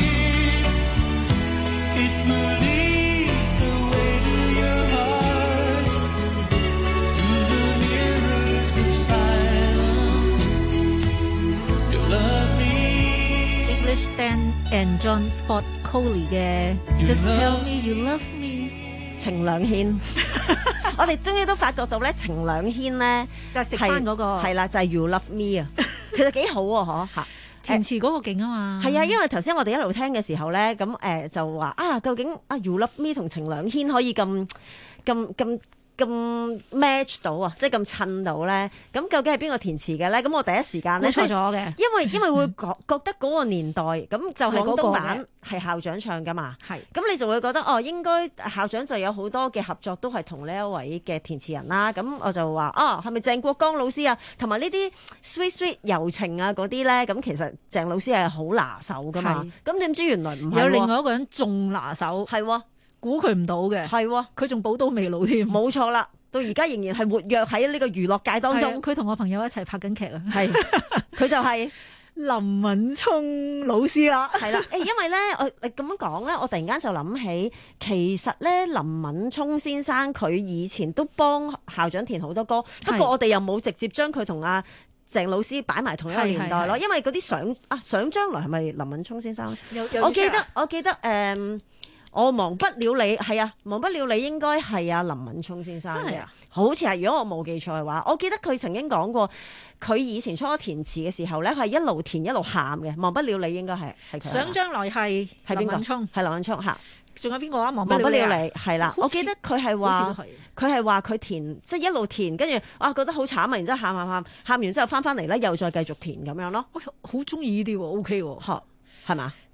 it will lead the way to your heart, through the mirrors of silence. You love me. English Dan and John Ford Coley 嘅 Just Tell Me You Love Me。 情兩牽，我哋終於都發覺到咧，情兩牽咧就係食返嗰個係啦，就係 You Love Me 啊，其實幾好喎，嗬嚇。 填詞嗰個勁啊嘛。 係啊，因為頭先我哋一路聽嘅時候咧，咁誒、呃、就話啊，究竟啊 You Love Me 同情兩牽可以咁咁咁咁 match 到啊，即係咁襯到咧？咁究竟係邊個填詞嘅咧？咁我第一時間咧估錯咗嘅， 因為因為會覺覺得嗰個年代咁就係廣係嗰個嘅東版係校長唱噶嘛， 係咁你就會覺得哦，應該校長就有好多嘅合作都係同呢一位嘅填詞人啦。咁我就話啊，係咪鄭國江老師啊？同埋呢啲 sweet sweet 柔情啊嗰啲咧，咁其實鄭老師係好拿手噶嘛。咁點知原來唔係喎， 有另外一個人仲拿手， 係喎， 估佢唔到嘅， 係喎， 佢仲寶刀未老添， 冇錯啦。到而家仍然係活躍喺呢個娛樂界當中。 佢同我朋友一齊拍緊劇啊， 係佢就係、 林敏聰老師啦， 係啦，誒，因為咧，我你咁樣講咧，我突然間就諗起，其實咧，林敏聰先生佢以前都幫校長填好多歌，不過我哋又冇直接將佢同阿鄭老師擺埋同一個年代咯，因為嗰啲想啊想將來係咪林敏聰先生？我記得我記得誒。嗯我忘不了你，係啊，忘不了你應該係阿林敏聰先生嘅， 啊、 好似係，如果我冇記錯嘅話，我記得佢曾經講過，佢以前初填詞嘅時候咧，係一路填一路喊嘅，忘不了你應該係係佢。 想將來係係邊個？ 林敏聰， 係林敏聰嚇。 仲有邊個啊？忘不了你啊係啦，我記得佢係話，佢係話佢填即係一路填，跟住啊覺得好慘啊，然之後喊喊喊，喊完之後翻翻嚟咧，又再繼續填咁樣咯。 好中意呢啲喎 ，OK 喎， 嚇係嘛？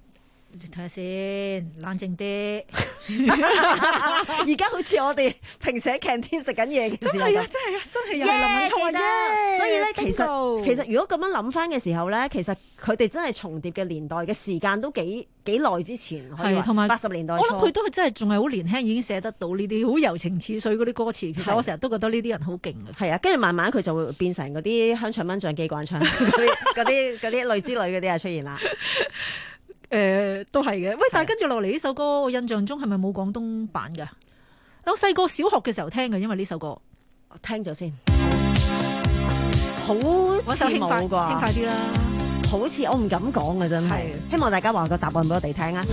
睇下先，冷靜啲。 而家好似我哋平時喺 canteen 食緊嘢嘅時候， 真係啊，真係啊，真係又係林敏聰啊！ 所以咧，其實 Bingo 其實如果咁樣諗翻嘅時候咧，其實佢哋真係重疊嘅年代嘅時間都幾幾耐之前， 係同埋八十年代我初。 諗佢都係真係仲係好年輕，已經寫得到呢啲好柔情似水嗰啲歌詞。其實我成日都覺得呢啲人好勁嘅。 係啊，跟住慢慢佢就會變成嗰啲香腸蚊醬機關槍嗰啲嗰啲嗰啲類之類嗰啲啊出現啦。 誒、呃、都係嘅，喂！但係跟住落嚟呢首歌，我印象中係咪冇廣東版㗎？我細個小學嘅時候聽嘅，因為呢首歌我聽咗先，好似冇啩， 輕快啲啦， 好似我唔敢講嘅真係，希望大家話個答案俾我哋聽啊！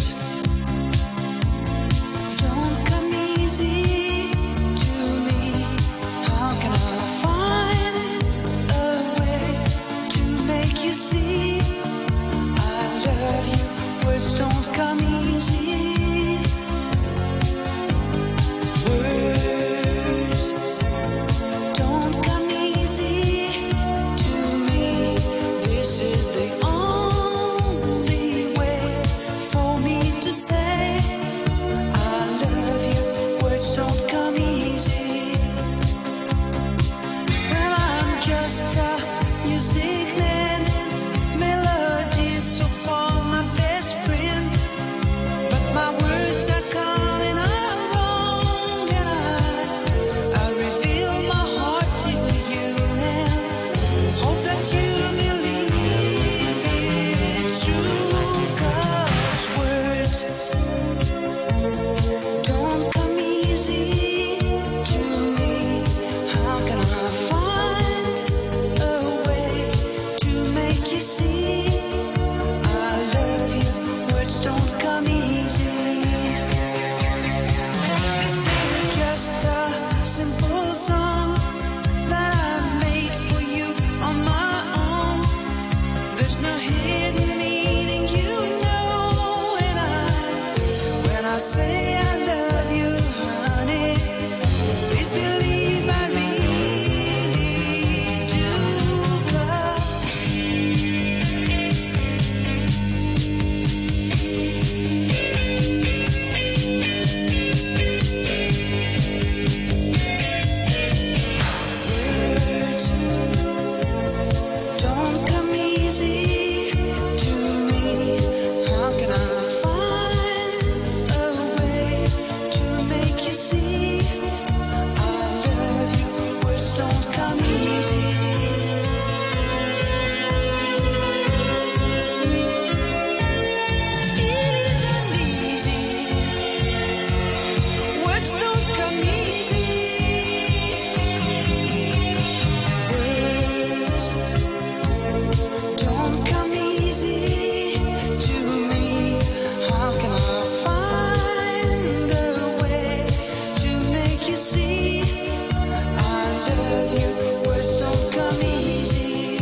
Words don't come easy. Words don't come easy to me. This is the only way for me to say I love you. Words don't come easy. Well, I'm just a music man. Melodies so far my best friend, but my words are coming out wrong, and I, I reveal my heart to you now. Hope that you believe it's true, 'cause words don't come easy to me. How can I find a way to make you see I love you? Words don't come easy. This ain't just a simple song that I made for you on my own. There's no hidden meaning, you know, and I, when I say I love you, honey, please believe I really do, 'cause words don't come easy to me. How can I find a way to make you see I love you? Words don't come easy. It isn't easy. Words don't come easy. Words don't come easy to me. How can I find a way to make you see I love you? Words don't come easy.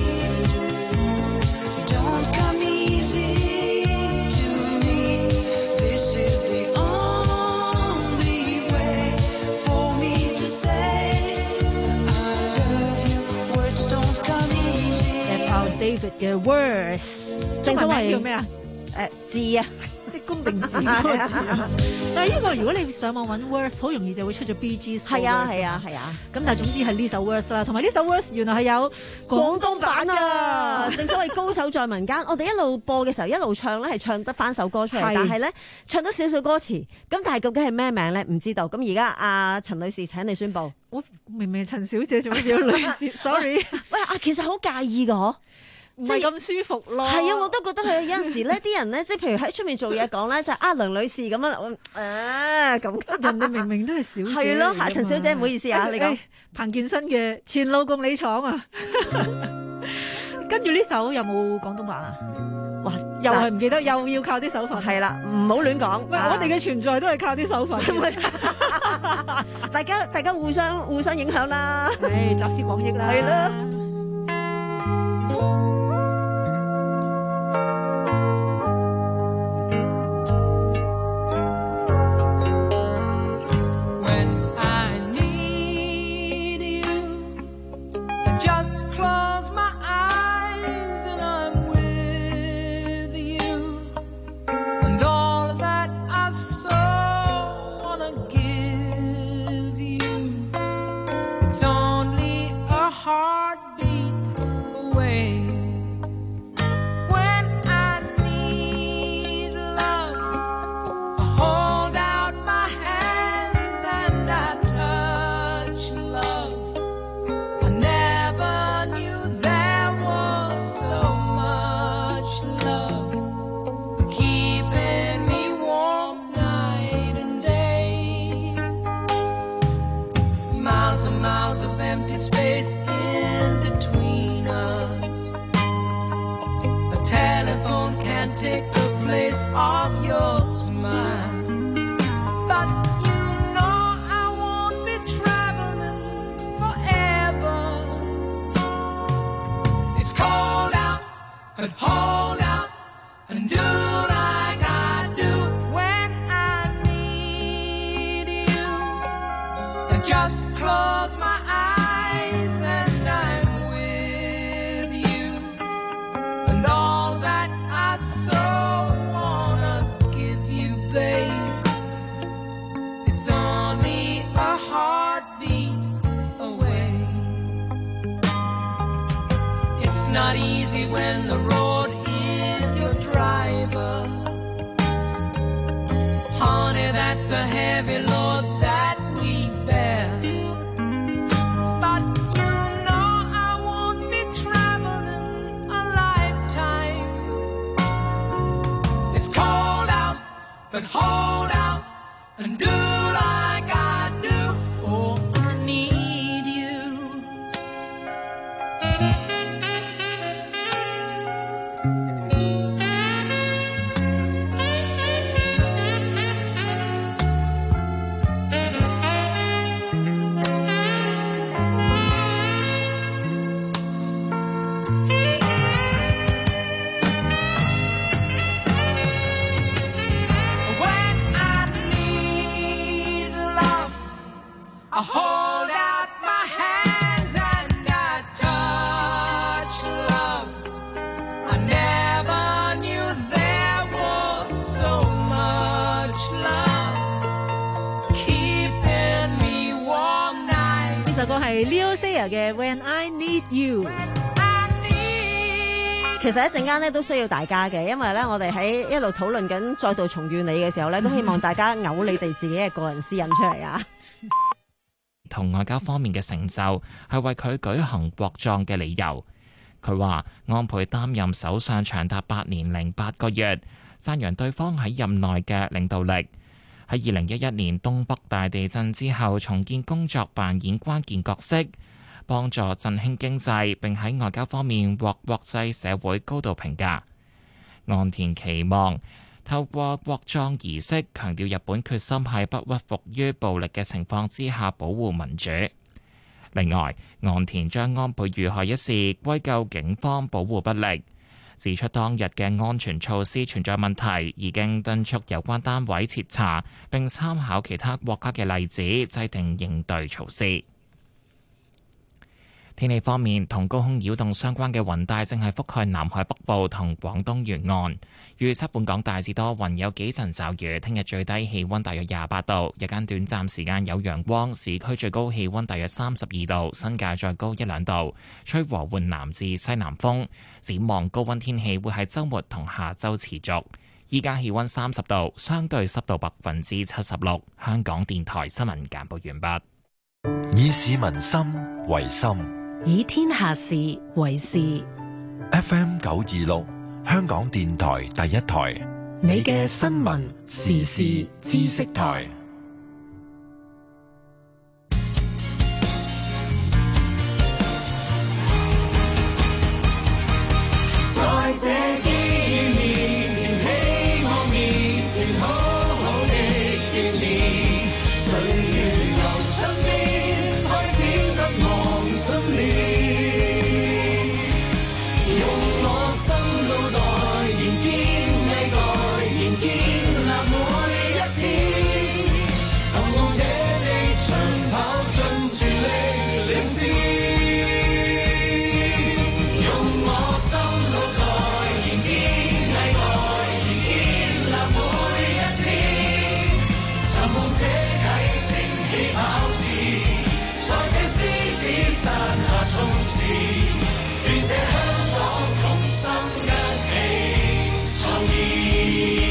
Don't come easy to me. This is the only way for me to say I love you. Words don't come easy. Paul David 嘅 Words， 正所謂叫咩啊？ 誒字啊， 即係公定字嗰個字啊！但係呢個如果你上網揾 Words，好容易就會出咗 Bee Gees。 係啊係啊係啊！ 咁但係總之係呢首 Words 啦，同埋呢首 Words 原來係有廣東版啊！正所謂高手在民間，我哋一路播嘅時候一路唱咧，係唱得翻首歌出嚟， 係但係咧唱咗少少歌詞，咁但係究竟係咩名咧？唔知道。咁而家阿陳女士請你宣佈。 我明明係陳小姐，做乜叫女士？Sorry。 喂啊，其實好介意㗎嗬。 唔係咁舒服咯。 係啊，我都覺得佢有陣時咧，啲人咧，即係譬如喺出面做嘢講咧，就係啊梁女士咁樣，誒咁。 人哋明明都係小姐。 係咯，嚇陳小姐唔好意思啊，你講彭健新嘅前路共你闖啊。跟住呢首有冇廣東版啊？哇，又係唔記得，又要靠啲手法。 係啦，唔好亂講。 喂，我哋嘅存在都係靠啲手法。 大家大家互相互相影響啦， 係集思廣益啦。 係啦。 Just close my eyes and I'm with you. It's only a heartbeat away. When I need love, I hold out my hands and I touch love. I never knew there was so much love keeping me warm night and day. Miles and miles of empty space in between us. A telephone can't take the place of your smile. But you know I won't be traveling forever. It's cold out, but hold out and do like I do when I need you. And just close my eyes and I'm with you. And all that I so wanna give you, babe, it's only a heartbeat away. It's not easy when the road is your driver. Honey, that's a heavy load that we bear. But you know I won't be traveling a lifetime. It's cold out, but hold out and do like I do. Oh, I need you. When I need love, I hold out my hands and I touch love. I never knew there was so much love keeping me warm night. 呢首歌係 Leo Sayer 嘅 When I Need You。 其實一陣間咧都需要大家嘅，因為咧我哋喺一路討論緊再度重遇你嘅時候咧，都希望大家嘔你哋自己嘅個人私隱出嚟啊！ 同外交方面嘅成就係為佢舉行國葬嘅理由。佢話安倍擔任首相長達八年零八個月，讚揚對方喺任內嘅領導力。喺二零一一年東北大地震之後，重建工作扮演關鍵角色，幫助振興經濟，並喺外交方面獲國際社會高度評價。岸田期望透過國葬儀式，強調日本決心喺不屈服於暴力嘅情況之下保護民主。另外，岸田將安倍遇害一事歸咎警方保護不力，指出當日嘅安全措施存在問題，已經敦促有關單位徹查，並參考其他國家嘅例子，制定應對措施。天氣方面，同高空擾動相關嘅雲帶正係覆蓋南海北部同廣東沿岸。預測本港大致多雲，有幾陣驟雨。聽日最低氣溫大約廿八度，日間短暫時間有陽光，市區最高氣溫大約三十二度，新界再高一兩度。吹和緩南至西南風。展望高溫天氣會喺週末同下週持續。依家氣溫三十度，相對濕度百分之七十六。香港電台新聞簡報完畢。 以市民心為心。 以天下事為事。 F M 九二六，香港電台第一台， 你嘅新聞時事知識台。 在這紀念前，希望面前好好的鍛鍊，歲月留身邊，開始不忘信念。用我心腦袋，研堅毅蓋，研建立每一天。尋夢這地長跑，盡全力領先。這啟程起跑線，在這思宗旨，願這香港同心一起創意。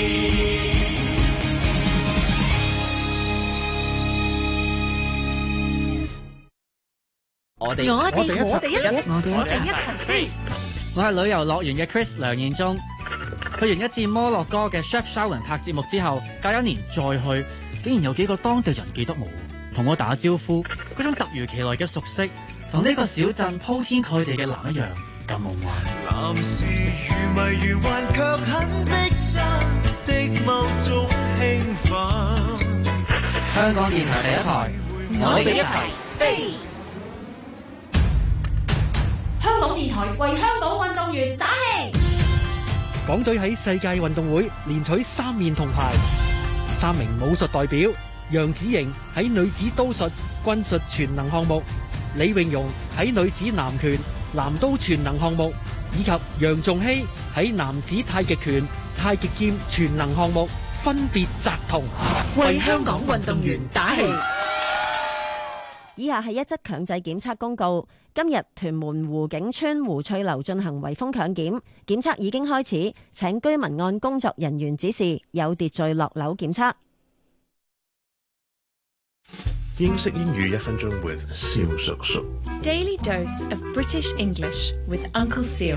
我哋我哋我哋我哋一我哋我哋一齊飛。 我係旅遊樂園嘅 Chris 梁彥忠，去完一次摩洛哥嘅 Chef Sharon 拍節目之後，隔一年再去，竟然有幾個當地人記得我，同我打招呼，嗰種突如其來嘅熟悉，同呢個小鎮鋪天蓋地嘅南一樣咁夢幻。 男士如迷如幻，卻很逼真的某種興奮。 香港電台第一台， 我哋一齊飛。 香港電台為香港運動員打氣。 港隊喺世界運動會連取三面銅牌。三名武術代表：楊子瑩喺女子刀術、軍術全能項目；李詠蓉喺女子南拳、南刀全能項目，以及楊仲希喺男子太極拳、太極劍全能項目，分別摘銅， 為香港運動員打氣。 以下係一則強制檢測公告。今日屯門湖景村湖翠樓進行圍封強檢，檢測已經開始，請居民按工作人員指示有秩序落樓檢測。 英式英語一分鐘 with 蕭叔叔。 Daily dose of British English with Uncle Seal。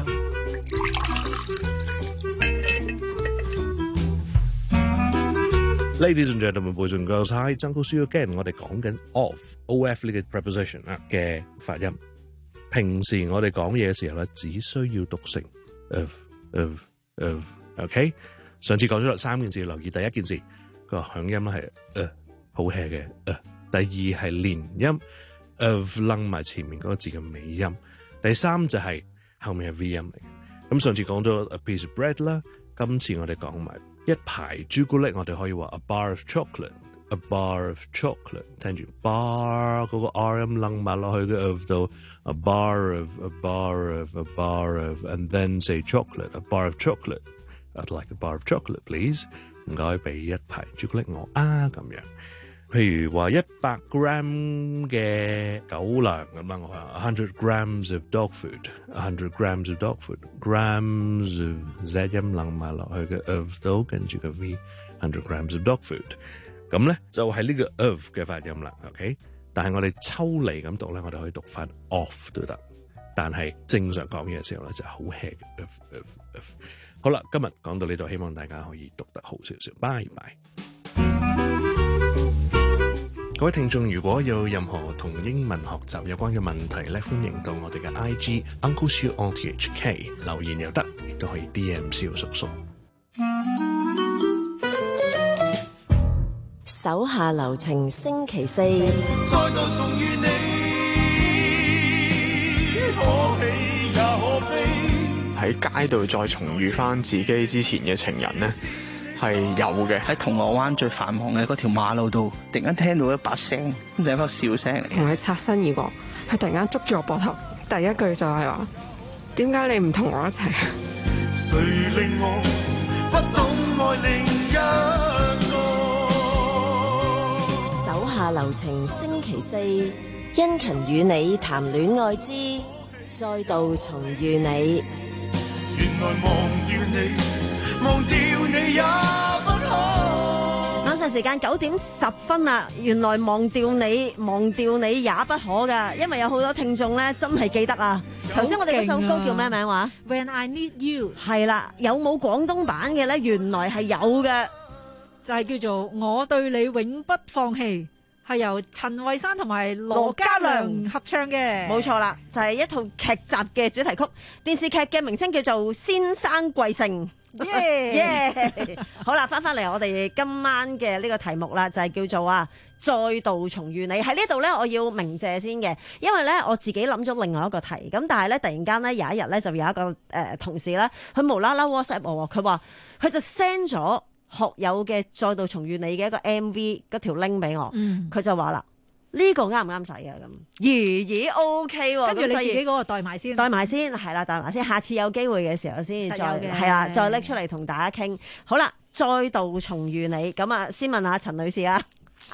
Ladies and gentlemen, boys and girls, hi, Uncle Seal again。我哋講緊 of，O F 呢個 preposition 啊嘅發音。平時我哋講嘢嘅時候咧，只需要讀成 of of of，OK？ 上次講咗三件事，留意第一件事個響音咧係誒好 hea 嘅誒，第二係連音 of 掕埋前面嗰個字嘅尾音，第三就係後面係 V 音嚟嘅。咁上次講咗 a piece of bread 啦，今次我哋講埋一排朱古力，我哋可以話 a bar of chocolate。A bar of chocolate， 聽住 bar 嗰個 R 音掕埋落去嘅 of 度 ，a bar of a bar of a bar of，and then say chocolate，a bar of chocolate。I'd like a bar of chocolate, please。唔該，俾一排朱古力我啊，咁樣。譬如話一百 gram 嘅狗糧咁啦，我話 a hundred grams of dog food，a hundred grams of dog food，grams of Z 音掕埋落去嘅 of 度，跟住個 V，hundred grams of dog food。咁咧就係、是、呢個 of 嘅發音啦 ，OK？ 但係我哋抽離咁讀咧，我哋可以讀翻 off 都得。但係正常講嘢嘅時候咧，就係好 hea 嘅 of of of。好啦，今日講到呢度，希望大家可以讀得好少少。拜拜。各位聽眾，如果有任何同英文學習有關嘅問題咧，歡迎到我哋嘅 I G Uncle Siu O T H K 留言又得，亦都可以 D M 蕭叔叔。 手下留情星期四， 再度重遇你，可喜也可悲。 喺街度再重遇翻自己之前嘅情人呢，係有嘅。 喺銅鑼灣最繁忙嘅嗰條馬路度，突然間聽到一把聲，咁就係一個笑聲嚟。 同佢擦身而過，佢突然間捉住我膊頭，第一句就係話：點解你唔同我一齊？ 誰令我不懂愛另一個？ 手下留情星期四，殷勤與你談戀愛之再度重遇你。 原來忘掉你，忘掉你也不可。 晚上時間九點十分啦，原來忘掉你，忘掉你也不可噶，因為有好多聽眾咧真係記得啊。頭先我哋嗰首歌叫咩名話 ？When I Need You。 係啦，有冇廣東版嘅咧？原來係有嘅。 就係叫做我對你永不放棄，係由陳慧珊同埋羅嘉良合唱嘅。 冇錯啦，就係、是、一套劇集嘅主題曲，電視劇嘅名稱叫做《先生貴姓》。耶！耶！好啦，翻翻嚟我哋今晚嘅呢個題目啦，就係、是、叫做啊再度重遇你。喺呢度咧，我要鳴謝先嘅，因為咧我自己諗咗另外一個題，咁但係咧突然間咧有一日咧就有一個誒、呃、同事咧，佢無啦啦 WhatsApp 我，佢話佢就 send 咗學友嘅再度重遇你嘅一個 M V 嗰條 link 俾我，佢、嗯、就話啦呢、這個啱唔啱使啊？咁咦咦 OK 喎， 跟住你自己嗰個代埋先， 代埋先係啦，代埋先，下次有機會嘅時候先再係啦，再拎出嚟同大家傾。好啦，再度重遇你咁啊，先問下陳女士啊。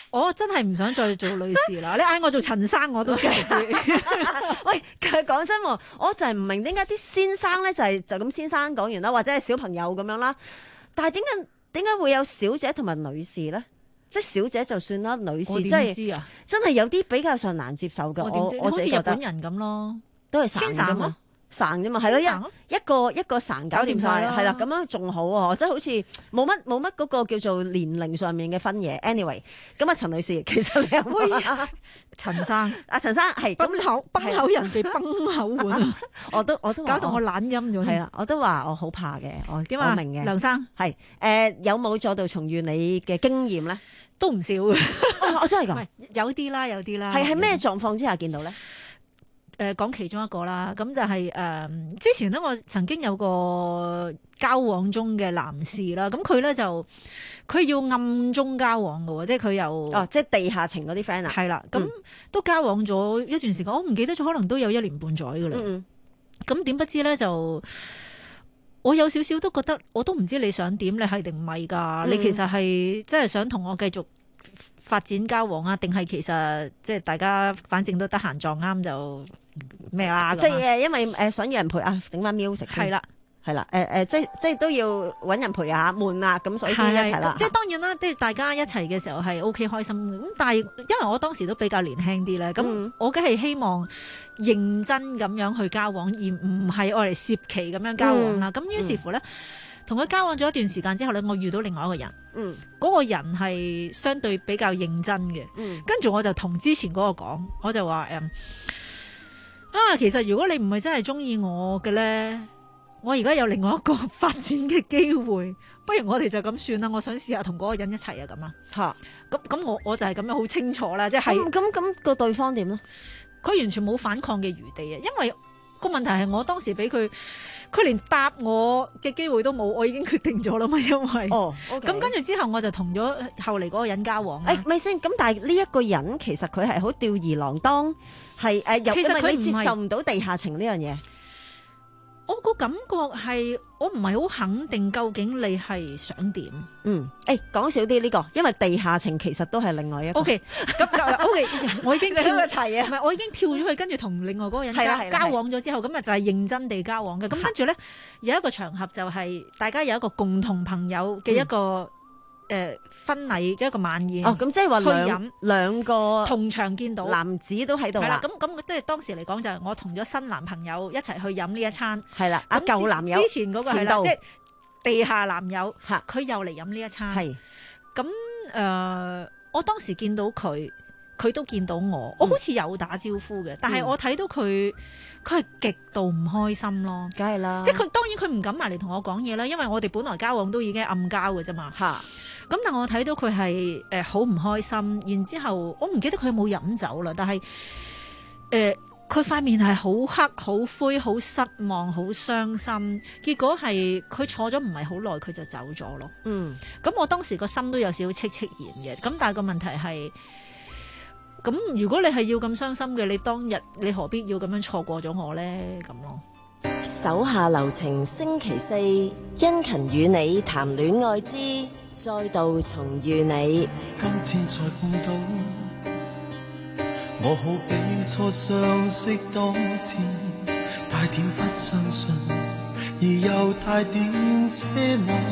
我真係唔想再做女士啦！你嗌我做陳生我都識啲。 喂，其實講真喎，我就係唔明點解啲先生咧就係就咁先生講完啦，或者係小朋友咁樣啦。但係點解點解會有小姐同埋女士咧？即係小姐就算啦，女士即係、啊、真係有啲比較上難接受嘅。我我，我自己覺得好似日本人咁咯， 都係生啫嘛。散啫嘛，係咯，一一個一個散搞掂晒，係啦，咁樣仲好啊，即係好似冇乜冇乜嗰個叫做年齡上面嘅分野。anyway， 咁啊，陳女士，其實你有冇陳生？ 阿陳生係崩口崩口人哋崩口碗， 我都我都搞到我懶音咗。 係啊，我都話我好怕嘅，我點啊？ 我明嘅， 梁生係誒有冇再度重遇你嘅經驗咧？ 都唔少嘅， 我真係咁， 有啲啦，有啲啦。 係喺咩狀況之下見到咧？ 誒講其中一個啦，咁就係、是、誒、呃、之前咧，我曾經有個交往中嘅男士啦，咁佢咧就佢要暗中交往嘅喎，即係佢又哦，即係地下情嗰啲 friend 啊， 係啦，咁、嗯、都交往咗一段時間，我唔記得咗，可能都有一年半載嘅啦。咁點、嗯、不知咧就我有少少都覺得，我都唔知你想點，你係定唔係㗎？嗯、你其實係即係想同我繼續發展交往啊？定係其實即係大家反正都得閒撞啱就咩啦？ 即係因為誒想有人陪啊，整翻 music 係啦， 係啦，誒誒，即係即係都要揾人陪下悶啊，咁所以先一齊啦。 即係當然啦，即係大家一齊嘅時候係 OK 開心咁，但係因為我當時都比較年輕啲咧，咁、嗯、我梗係希望認真咁樣去交往，而唔係愛嚟攝期咁樣交往啦。咁、嗯、於是乎咧。嗯同佢交往咗一段時間之後咧，我遇到另外一個人，嗯，嗰個人係相對比較認真嘅，嗯，跟住我就同之前嗰個講，我就話誒，啊，其實如果你唔係真係中意我嘅咧，我而家有另外一個發展嘅機會，不如我哋就咁算啦。我想試下同嗰個人一齊啊，咁啊，吓，咁咁我我就係咁樣好清楚啦，即係咁咁咁個對方點咧？ 佢完全冇反抗嘅餘地啊，因為個問題係我當時俾佢。佢連答我嘅機會都冇，我已經決定咗啦嘛，因為哦，咁、okay. 跟住之後我就同咗後嚟嗰個人交往。誒、欸，咪先，咁但係呢一個人其實佢係好吊兒郎當，係誒、呃，其實佢接受唔到地下情呢樣嘢。我個感覺係，我唔係好肯定究竟你係想點。嗯，誒、欸，講少啲呢個，因為地下情其實都係另外一個。O K， 咁 O K， 我已經跳咗題啊，唔係，我已經跳咗去，跟住同另外嗰個人交交往咗之後，咁啊就係認真地交往嘅。咁跟住咧有一個場合就係大家有一個共同朋友嘅一個。嗯誒、呃，婚禮嘅一個晚宴哦，咁即係話兩兩個同場見到男子都喺度啦。咁咁即係當時嚟講就係我同咗新男朋友一齊去飲呢一餐係啦。阿舊男友之前嗰個係啦，即係地下男友，佢又嚟飲呢一餐係。咁誒、呃，我當時見到佢，佢都見到我，嗯、我好似有打招呼嘅，但係我睇到佢，佢係極度唔開心咯。梗係啦，即係佢當然佢唔敢埋嚟同我講嘢啦，因為我哋本來交往都已經暗交嘅啫嘛。吓。咁但我睇到佢係誒好唔開心，然之後我唔記得佢有冇飲酒啦，但係誒佢塊面係好黑、好灰、好失望、好傷心。結果係佢坐咗唔係好耐，佢就走咗咯。嗯，咁我當時個心都有少少戚戚然嘅。咁但係個問題係，咁如果你係要咁傷心嘅，你當日你何必要咁樣錯過咗我咧？咁咯。 手下留情，星期四，殷勤與你談戀愛之。再度重遇你， 今天才碰到，我好比初相識當天，帶點不相信，而又帶點奢望。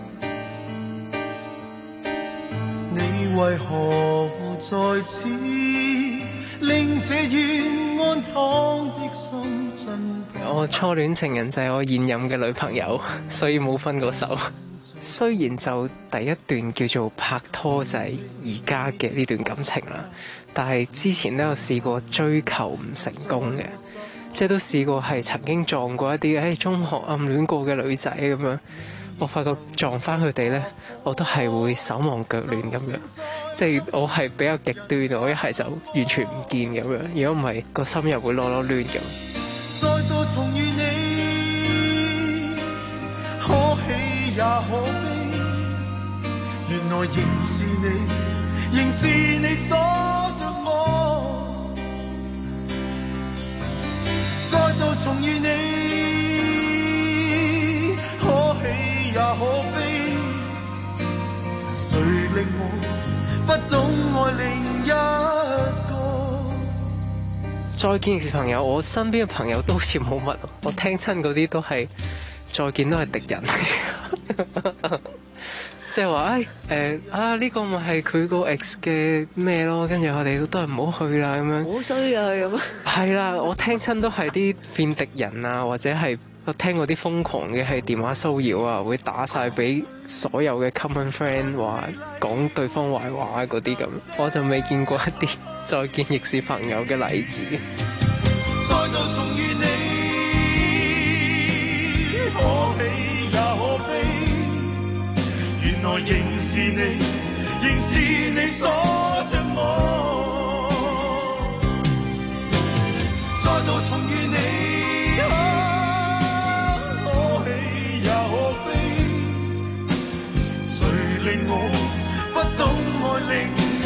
你為何在此，令這願安躺的心震？ 我初戀情人就係我現任嘅女朋友，所以冇分過手。雖然就第一段叫做拍拖就係而家嘅呢段感情啦，但係之前都有試過追求唔成功嘅，即係都試過係曾經撞過一啲喺中學暗戀過嘅女仔咁樣，我發覺撞翻佢哋咧，我都係會手忙腳亂咁樣，即係我係比較極端，我一係就完全唔見咁樣，如果唔係個心又會囉囉攣咁。 再度重遇你，可喜也可悲，原來仍是你，仍是你鎖着我。再度重遇你，可喜也可悲，誰令我不懂愛再見亦是朋友，我身邊嘅朋友都好似冇乜，我聽親嗰啲都係再見都係敵人，即係話誒誒啊呢、這個咪係佢個 ex 嘅咩咯，跟住我哋都係唔好去啦咁樣。 好衰啊佢咁。係啦，我聽親都係啲變敵人啊，或者係我聽過啲瘋狂嘅係電話騷擾啊，會打晒俾所有嘅 common friend 話講對方壞話嗰啲咁，我就未見過一啲再見亦是朋友嘅例子。 再度重遇你，可喜也可悲，原來仍是你，仍是你鎖着我。再度重遇你，可喜也可悲，誰令我不懂愛另一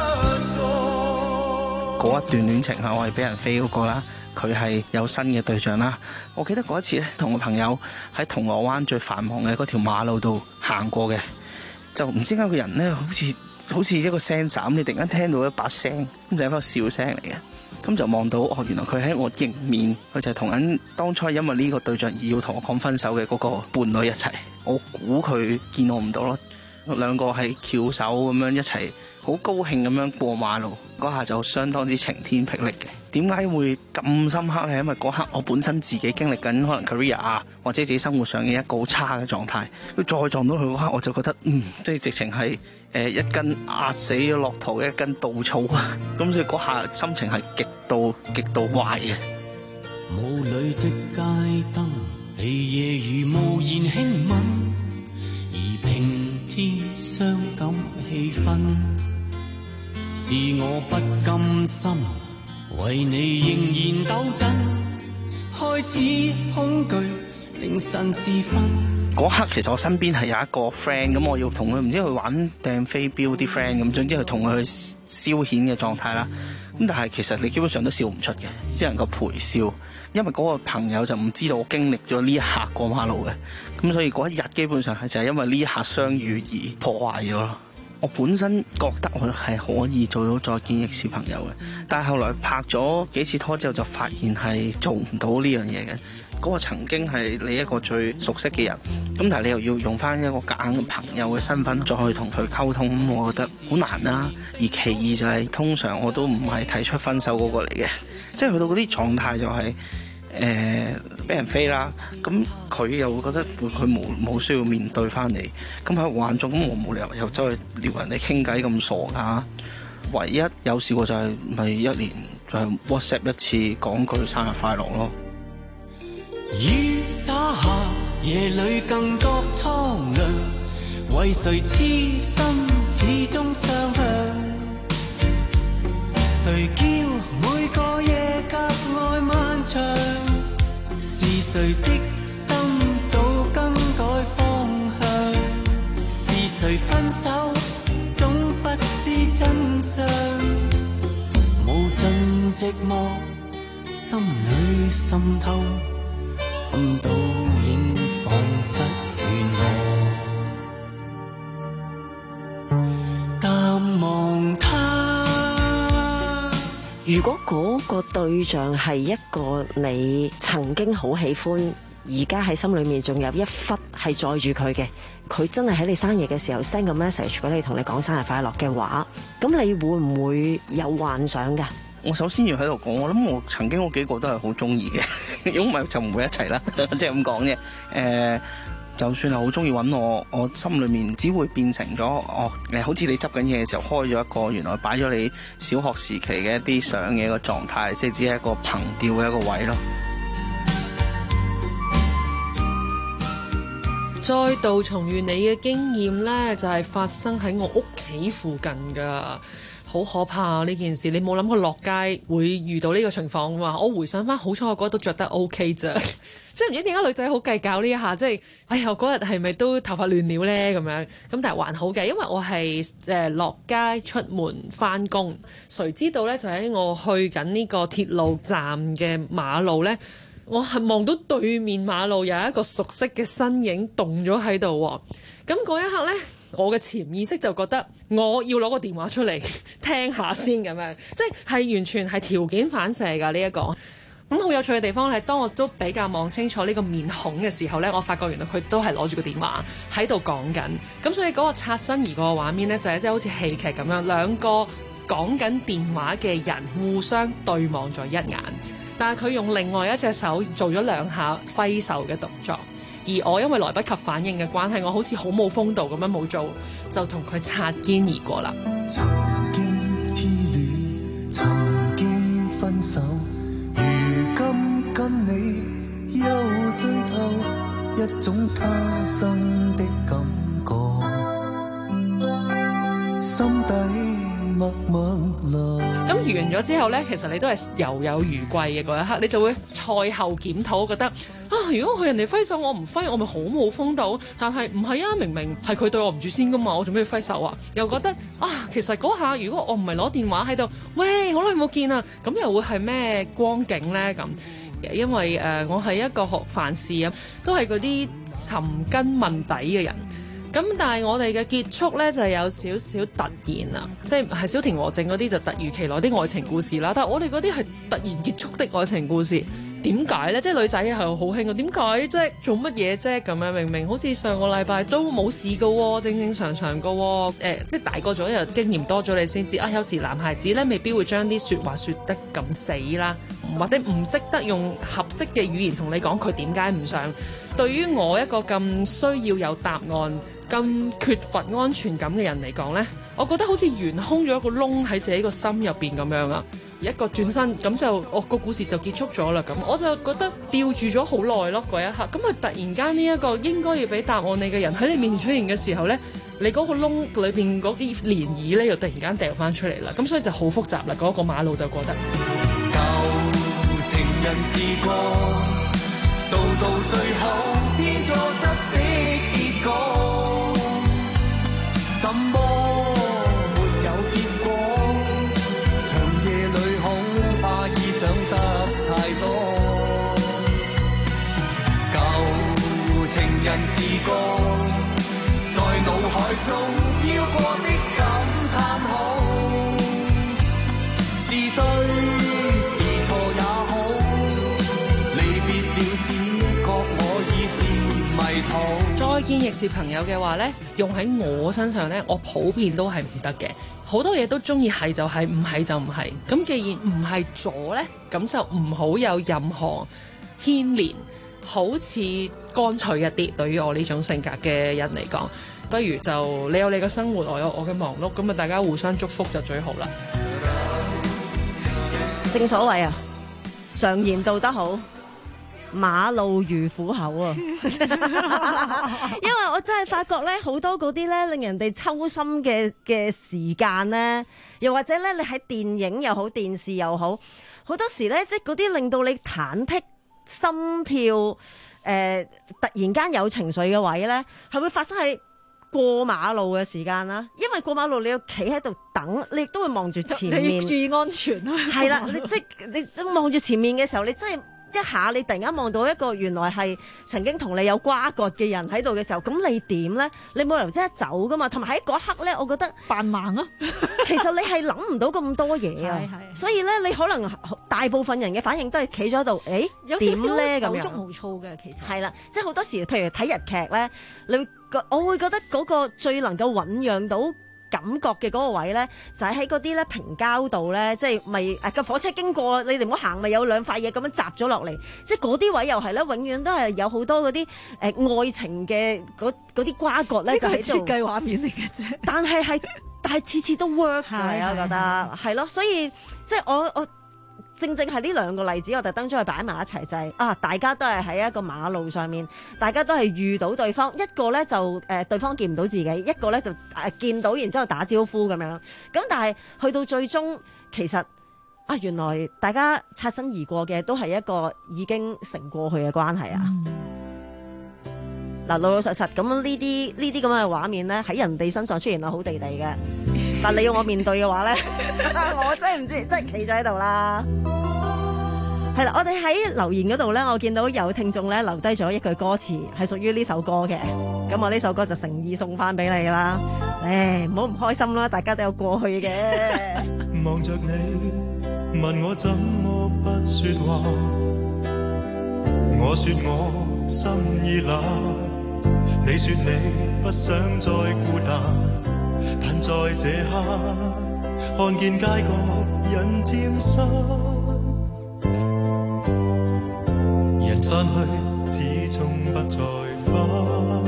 個？ 嗰一段戀情係我係俾人飛嗰個啦。佢係有新嘅對象啦。我記得嗰一次咧，同我朋友喺銅鑼灣最繁忙嘅嗰條馬路度行過嘅，就唔知點解個人咧好似好似一個聲斬，你突然間聽到一把聲，咁就係一個笑聲嚟嘅。咁就望到哦，原來佢喺我迎面，佢就係同緊當初因為呢個對象而要同我講分手嘅嗰個伴侶一齊。我估佢見我唔到咯，兩個係翹手咁樣一齊，好高興咁樣過馬路，嗰下就相當之晴天霹靂嘅。點解會咁深刻咧？因為嗰刻我本身自己經歷緊可能 career 啊，或者自己生活上嘅一個好差嘅狀態，佢再撞到佢嗰刻，我就覺得嗯，即係直情係誒一根壓死咗駱駝嘅一根稻草啊！咁所以嗰下心情係極度極度壞嘅。 霧裏的街燈，你夜如無言輕吻，而平添傷感氣氛，是我不甘心。為你仍然鬥陣，開始恐懼，凌晨時分。 嗰刻其實我身邊係有一個 friend，咁我要同佢唔知去玩掟飛鏢啲 friend，咁總之係同佢去消遣嘅狀態啦。咁但係其實你基本上都笑唔出嘅，只能夠陪笑，因為嗰個朋友就唔知道我經歷咗呢一刻過馬路嘅，咁所以嗰一日基本上係就係因為呢一刻相遇而破壞咗咯。我本身覺得我係可以做到再見亦是朋友嘅，但係後來拍咗幾次拖之後就發現係做唔到呢樣嘢嘅。嗰個曾經係你一個最熟悉嘅人，咁但係你又要用翻一個夾硬嘅朋友嘅身份再去同佢溝通，咁我覺得好難啦。而其二就係、是、通常我都唔係提出分手嗰個嚟嘅，即係去到嗰啲狀態就係、是。誒俾、呃、人飛啦，咁佢又會覺得佢冇冇需要面對翻你，咁喺我眼中，咁我冇理由又走去撩人哋傾偈咁傻噶。唯一有試過就係、是、咪一年就係 WhatsApp 一次講句生日快樂咯。 雨灑下，夜裏更覺蒼涼，為誰痴心始終相向？誰叫每個夜格外漫長？是誰的心早更改方向？是誰分手總不知真相？無盡寂寞心裏滲透，看到影彷彿願我淡忘他。 如果嗰個對象係一個你曾經好喜歡，而家喺心裏面仲有一忽係載住佢嘅，佢真係喺你生日嘅時候 send 個 message 俾你，同你講生日快樂嘅話，咁你會唔會有幻想㗎？ 我首先要喺度講，我諗我曾經嗰幾個都係好中意嘅，如果唔係就唔會一齊啦，即係咁講嘅。誒、呃，就算係好中意揾我，我心裏面只會變成咗哦，誒，好似你執緊嘢嘅時候開咗一個，原來擺咗你小學時期嘅一啲相嘅一個狀態，即係只係一個憑吊嘅一個位咯。 再度重遇你嘅經驗呢，就係發生喺我屋企附近噶。好可怕啊！呢件事你冇諗過落街會遇到呢個情況嘛？我回想翻，好彩我嗰日都着得 OK 咋，即係唔知點解女仔好計較呢一下，即係哎呀，我嗰日係咪都頭髮亂了呢？咁樣咁，但係還好嘅，因為我係誒落街出門翻工，誰知道呢？就喺我去緊呢個鐵路站嘅馬路呢，我係望到對面馬路有一個熟悉嘅身影動咗喺度喎。咁嗰一刻呢， 我嘅潛意識就覺得我要攞個電話出嚟聽下先咁樣，即係完全係條件反射㗎呢一個。咁好有趣嘅地方係，當我都比較望清楚呢個面孔嘅時候呢，我發覺原來佢都係攞住個電話喺度講緊。咁所以嗰個擦身而過嘅畫面呢，就係即係好似戲劇咁樣，兩個講緊電話嘅人互相對望咗一眼，但係佢用另外一隻手做咗兩下揮手嘅動作，而我因為來不及反應嘅關係，我好似好冇風度咁樣冇做，就同佢擦肩而過啦。 曾經痴戀，曾經分手，如今跟你又醉透，一種他生的感覺，心底默默流。 咁完咗之後呢，其實你都係猶有餘悸嘅嗰一刻，你就會賽後檢討，覺得啊，如果佢人哋揮手我唔揮，我咪好冇風度。但係唔係啊，明明係佢對我唔住先噶嘛，我做咩要揮手啊？又覺得啊，其實嗰下如果我唔係攞電話喺度，喂，好耐冇見啊，咁又會係咩光景呢？咁因為誒、呃，我係一個學凡事啊，都係嗰啲尋根問底嘅人。咁但係我哋嘅結束呢，就有少少突然啊，即係係小田和正嗰啲就突如其來的愛情故事啦。但係我哋嗰啲係突然結束的愛情故事，點解呢？即係女仔係好興嘅，點解啫？做乜嘢啫？咁樣明明好似上個禮拜都冇事㗎喎，正正常常㗎喎。誒，即係大個咗又經驗多咗，你先知啊。有時男孩子呢，未必會將啲説話説得咁死啦，或者唔識得用合適嘅語言同你講佢點解唔想。對於我一個咁需要有答案、咁缺乏安全感嘅人嚟講呢，我覺得好似懸空咗一個窿喺自己個心入邊咁樣啊！一個轉身咁就，我個故事就結束咗啦。咁我就覺得吊住咗好耐咯，嗰一刻。咁佢突然間呢一個應該要俾答案你嘅人喺你面前出現嘅時候呢，你嗰個窿裏邊嗰啲漣漪呢，又突然間掉翻出嚟啦。咁所以就好複雜啦。嗰、那個馬路就覺得舊情人試過，做到最後變錯失的結果，怎麼沒有結果？長夜裏恐怕已想得太多。舊情人試過，在腦海中飄過的感嘆號，是對是錯也好，離別了只覺我已是迷途。 再見亦是朋友嘅話呢，用喺我身上呢，我普遍都係唔得嘅。好多嘢都中意係就係，唔係就唔係。咁既然唔係咗呢，咁就唔好有任何牽連，好似乾脆一啲。對於我呢種性格嘅人嚟講，不如就你有你嘅生活，我有我嘅忙碌，咁啊大家互相祝福就最好啦。 正所謂啊，常言道得好，馬路如虎口啊。因為我真係發覺咧，好多嗰啲咧令人哋抽心嘅嘅時間咧，又或者咧你喺電影又好，電視又好，好多時咧即係嗰啲令到你忐忑心跳，誒、呃、突然間有情緒嘅位咧，係會發生喺過馬路嘅時間啦。因為過馬路你要企喺度等，你亦都會望住前面， 你要注意安全啊。 係啦，你即係你望住前面嘅時候，你真係一下你突然間望到一個原來係曾經同你有瓜葛嘅人喺度嘅時候，咁你點咧？你冇理由即刻走噶嘛。同埋喺嗰刻咧，我覺得扮盲啊。 其實你係諗唔到咁多嘢啊。所以咧，你可能大部分人嘅反應都係企咗喺度，誒有點咧少少咁樣手足無措嘅其實。 係啦，即係好多時，譬如睇日劇咧，你會覺我會覺得嗰個最能夠醖釀到感覺嘅嗰個位咧，就係喺嗰啲咧平交道咧，即係咪誒個火車經過，你哋唔好行，咪有兩塊嘢咁樣砸咗落嚟，即係嗰啲位又係咧，永遠都係有好多嗰啲誒愛情嘅嗰嗰啲瓜葛咧，就喺度設計畫面嚟嘅啫。 但係係但係次次都 work 嘅， 係我覺得係咯，所以即係我我。正正係呢兩個例子，我特登將佢擺埋一齊，就係、是、啊，大家都係喺一個馬路上面，大家都係遇到對方，一個咧就誒、呃、對方見唔到自己，一個咧就誒、呃、見到，然之後打招呼咁樣。咁但係去到最終，其實啊，原來大家擦身而過嘅都係一個已經成過去嘅關係啊。嗱、嗯，老老實實咁呢啲呢啲咁嘅畫面咧，喺人哋身上出現係好地地嘅。但你要我面對嘅話咧，我真係唔知，真係企咗喺度啦。 係啦，我哋喺留言嗰度咧，我見到有聽眾咧留低咗一句歌詞，係屬於呢首歌嘅。咁我呢首歌就誠意送翻俾你啦。誒，唔好唔開心啦，大家都有過去嘅。 望着你，問我怎麼不說話？我說我心已冷，你說你不想再孤單，但在這刻看見街角人漸散。人散去，始終不再返。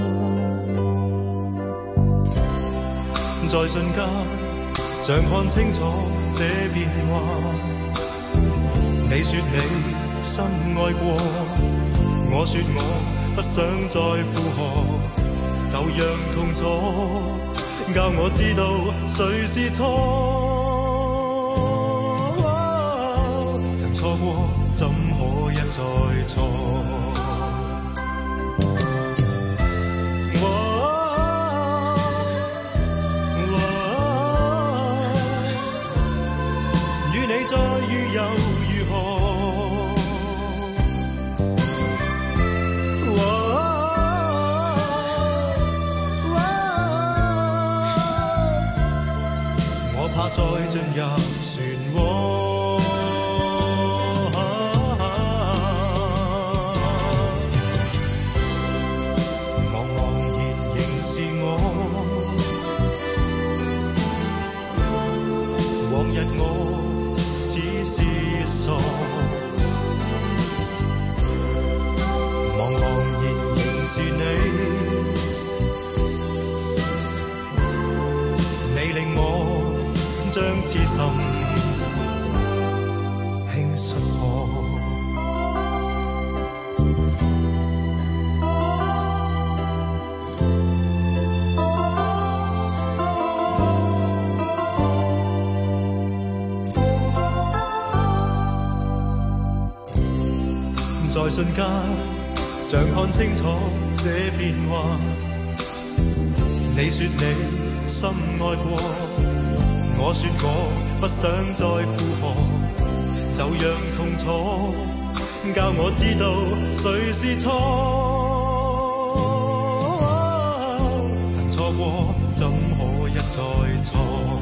在瞬間，像看清楚這變幻。你說你深愛過，我說我不想再負荷，就讓痛楚教我知道誰是錯。曾錯過，怎可一再錯？與你再遇又如何？我怕再進入漩渦。傻，茫茫然仍是你，你令我將痴心輕率破。在瞬間，像看清楚這變幻。你說你深愛過，我說我不想再負荷，就讓痛楚教我知道誰是錯。曾錯過，怎可一再錯？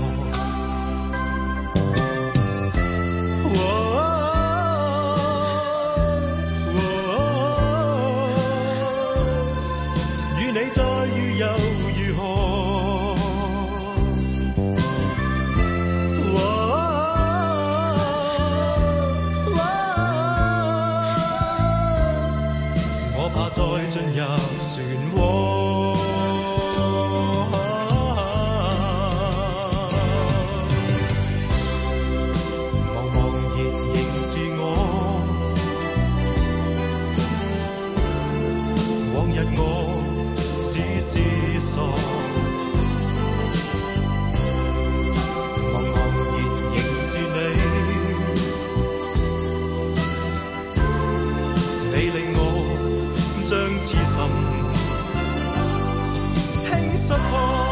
再進入漩渦，茫茫然仍是我，往日我只是傻，茫茫然仍是你，你令我將痴心輕率破。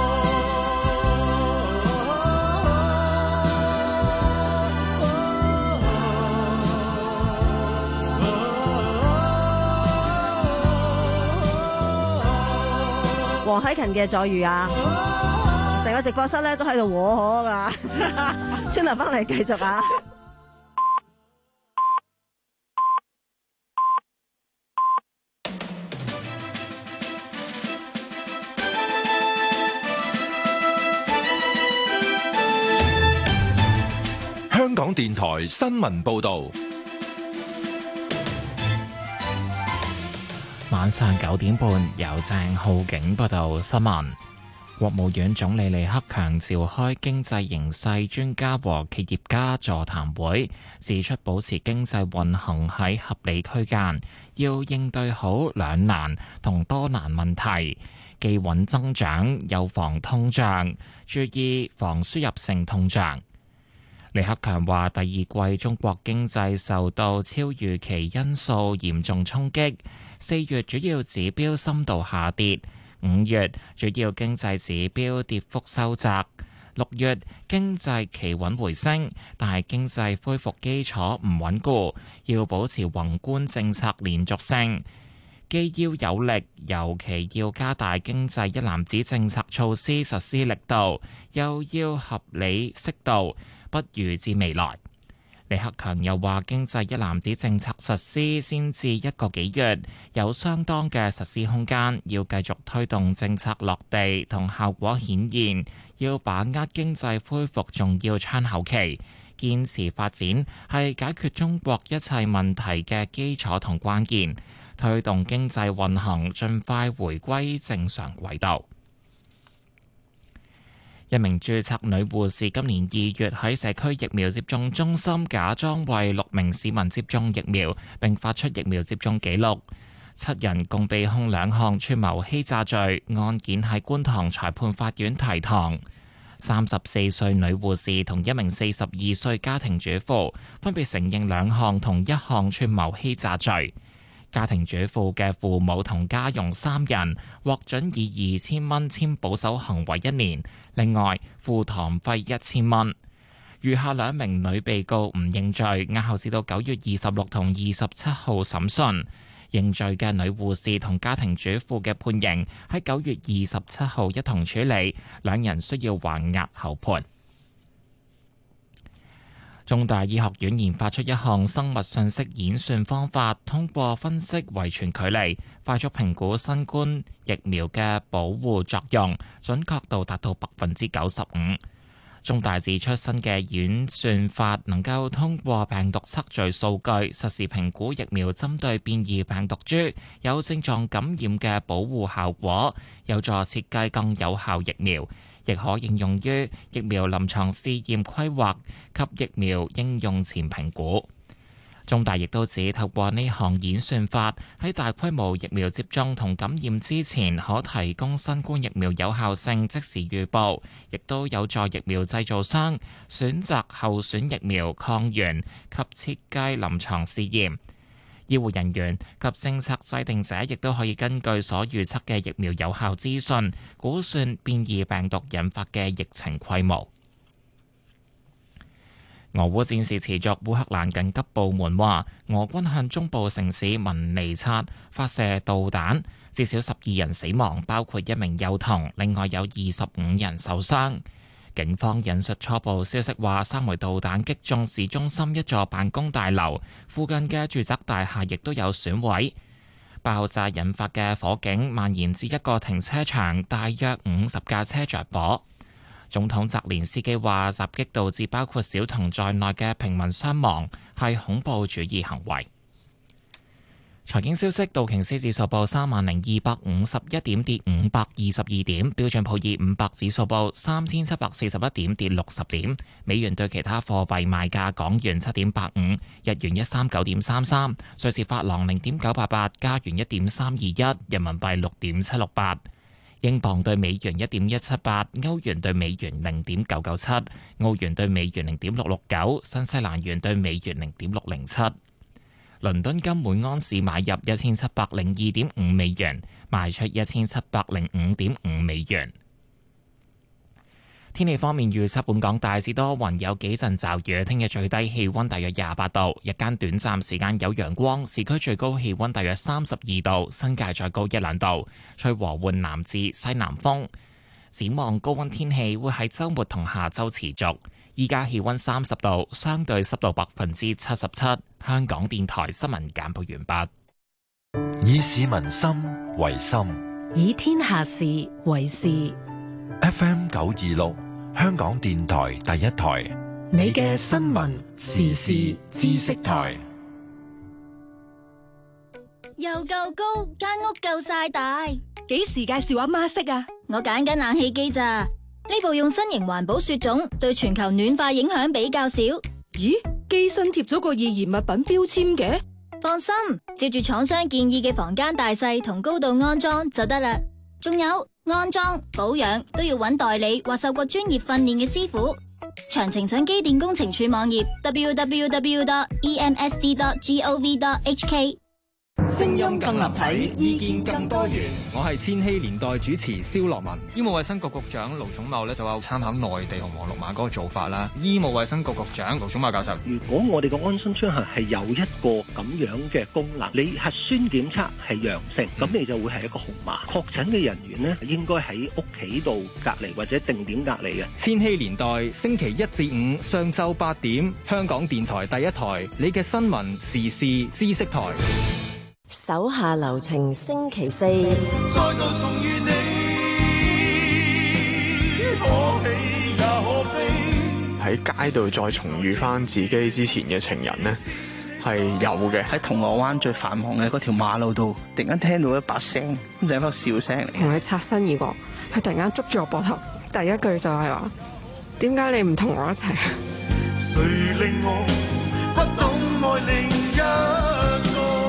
黃凱芹嘅再遇啊，成個直播室咧都喺度和可噶，轉頭翻嚟繼續啊！ 香港電台新聞報道， 晚上九點半由鄭浩景報道新聞。國務院總理李克強召開經濟形勢專家和企業家座談會，指出保持經濟運行喺合理區間，要應對好兩難同多難問題，既穩增長又防通脹，注意防輸入性通脹。李克強話：第二季中國經濟受到超預期因素嚴重衝擊，四月主要指標深度下跌，五月主要經濟指標跌幅收窄， 六月經濟企穩回升，但係經濟恢復基礎唔穩固，要保持宏觀政策連續性，既要有力，尤其要加大經濟一籃子政策措施實施力度，又要合理適度，不預置未來。李克強又話，經濟一籃子政策實施先至一個幾月，有相當嘅實施空間，要繼續推動政策落地同效果顯現，要把握經濟恢復重要窗口期，堅持發展係解決中國一切問題嘅基礎同關鍵，推動經濟運行盡快回歸正常軌道。一名註冊女護士今年二月喺社區疫苗接種中心假裝為六名市民接種疫苗，並發出疫苗接種記錄。七人共被控兩項串謀欺詐罪，案件喺觀塘裁判法院提堂。三十四歲女護士同一名四十二歲家庭主婦分別承認兩項同一項串謀欺詐罪。家庭主婦嘅父母同家傭三人獲准以二千蚊簽保守行為一年，另外付堂費一千蚊。餘下兩名女被告唔認罪，押後至到九月二十六同二十七號審訊。認罪嘅女護士同家庭主婦嘅判刑喺九月二十七號一同處理，兩人需要還押候判。中大醫學院研發出一項生物信息演算方法，通過分析遺傳距離，快速評估新冠疫苗嘅保護作用，準確度達到百分之九十五。中大指出，新嘅演算法能夠通過病毒測序數據，實時評估疫苗針對變異病毒株有症狀感染嘅保護效果，有助設計更有效疫苗。亦可應用於疫苗臨床試驗規劃及疫苗應用前評估。中大亦都指，透過呢項演算法，喺大規模疫苗接種同感染之前，可提供新冠疫苗有效性即時預報，亦都有助疫苗製造商選擇候選疫苗抗原及設計臨床試驗。醫護人員及政策制定者亦都可以根據所預測嘅疫苗有效資訊，估算變異病毒引發嘅疫情規模。俄烏戰事持續，烏克蘭緊急部門話，俄軍向中部城市文尼察發射導彈，至少十二人死亡，包括一名幼童，另外有二十五人受傷。警方引述初步消息話，三枚導彈擊中市中心一座辦公大樓，附近嘅住宅大廈亦都有損毀。爆炸引發嘅火警蔓延至一個停車場，大約五十架車着火。總統澤連斯基話，襲擊導致包括小童在內嘅平民傷亡，係恐怖主義行為。財經消息，道瓊斯指數報三萬零二百五十一點，跌五百二十二點；標準普爾五百指數報三千七百四十一點，跌六十點。美元對其他貨幣賣價：港元七點八五，日元一三九點三三，瑞士法郎零點九八八，加元一點三二一，人民幣六點七六八，英鎊對美元一點一七八，歐元對美元零點九九七，澳元對美元零點六六九，新西蘭元對美元零點六零七。倫敦金每安士買入一千七百零二點五美元，賣出一千七百零五點五美元。天氣方面預測，本港大致多雲，有幾陣驟雨。聽日最低氣溫大約廿八度，日間短暫時間有陽光，市區最高氣溫大約三十二度，新界再高一兩度，吹和緩南至西南風。展望高溫天氣會喺週末同下週持續。依家氣溫三十度，相對濕度百分之七十七。香港電台新聞簡報完畢。以市民心為心， 以天下事為事。 F M 九二六，香港電台第一台， 你嘅新聞時事知識台。 又夠高，間屋夠晒大。 幾時介紹阿媽識啊？ 我揀緊冷氣機咋。呢部用新型環保雪種，對全球暖化影響比較少。 咦，機身貼咗個易燃物品標籤嘅？ 放心，照住廠商建議嘅房間大細同高度安裝就得啦。仲有安裝、保養都要揾代理或受過專業訓練嘅師傅。詳情上機電工程署網頁 double-u double-u double-u dot e m s d dot gov dot h k。 聲音更立體，意見更多元。 我係千禧年代主持蕭樂文。醫務衛生局局長盧寵茂咧就話參考內地紅黃綠碼嗰個做法啦。醫務衛生局局長盧寵茂教授， 如果我哋個安心出行係有一個咁樣嘅功能，你核酸檢測係陽性，咁、嗯、你就會係一個紅碼。確診嘅人員呢，應該喺屋企度隔離或者定點隔離嘅。 千禧年代星期一至五上晝八點，香港電台第一台，你嘅新聞時事知識台。 手下留情，星期四。 再度重遇你，可喜也可悲。 喺街度再重遇翻自己之前嘅情人呢，係有嘅。 喺銅鑼灣最繁忙嘅嗰條馬路度，突然間聽到一把聲，咁就係一個笑聲嚟。 同佢擦身而過，佢突然間捉住我膊頭，第一句就係話：點解你唔同我一齊？ 誰令我不懂愛另一個？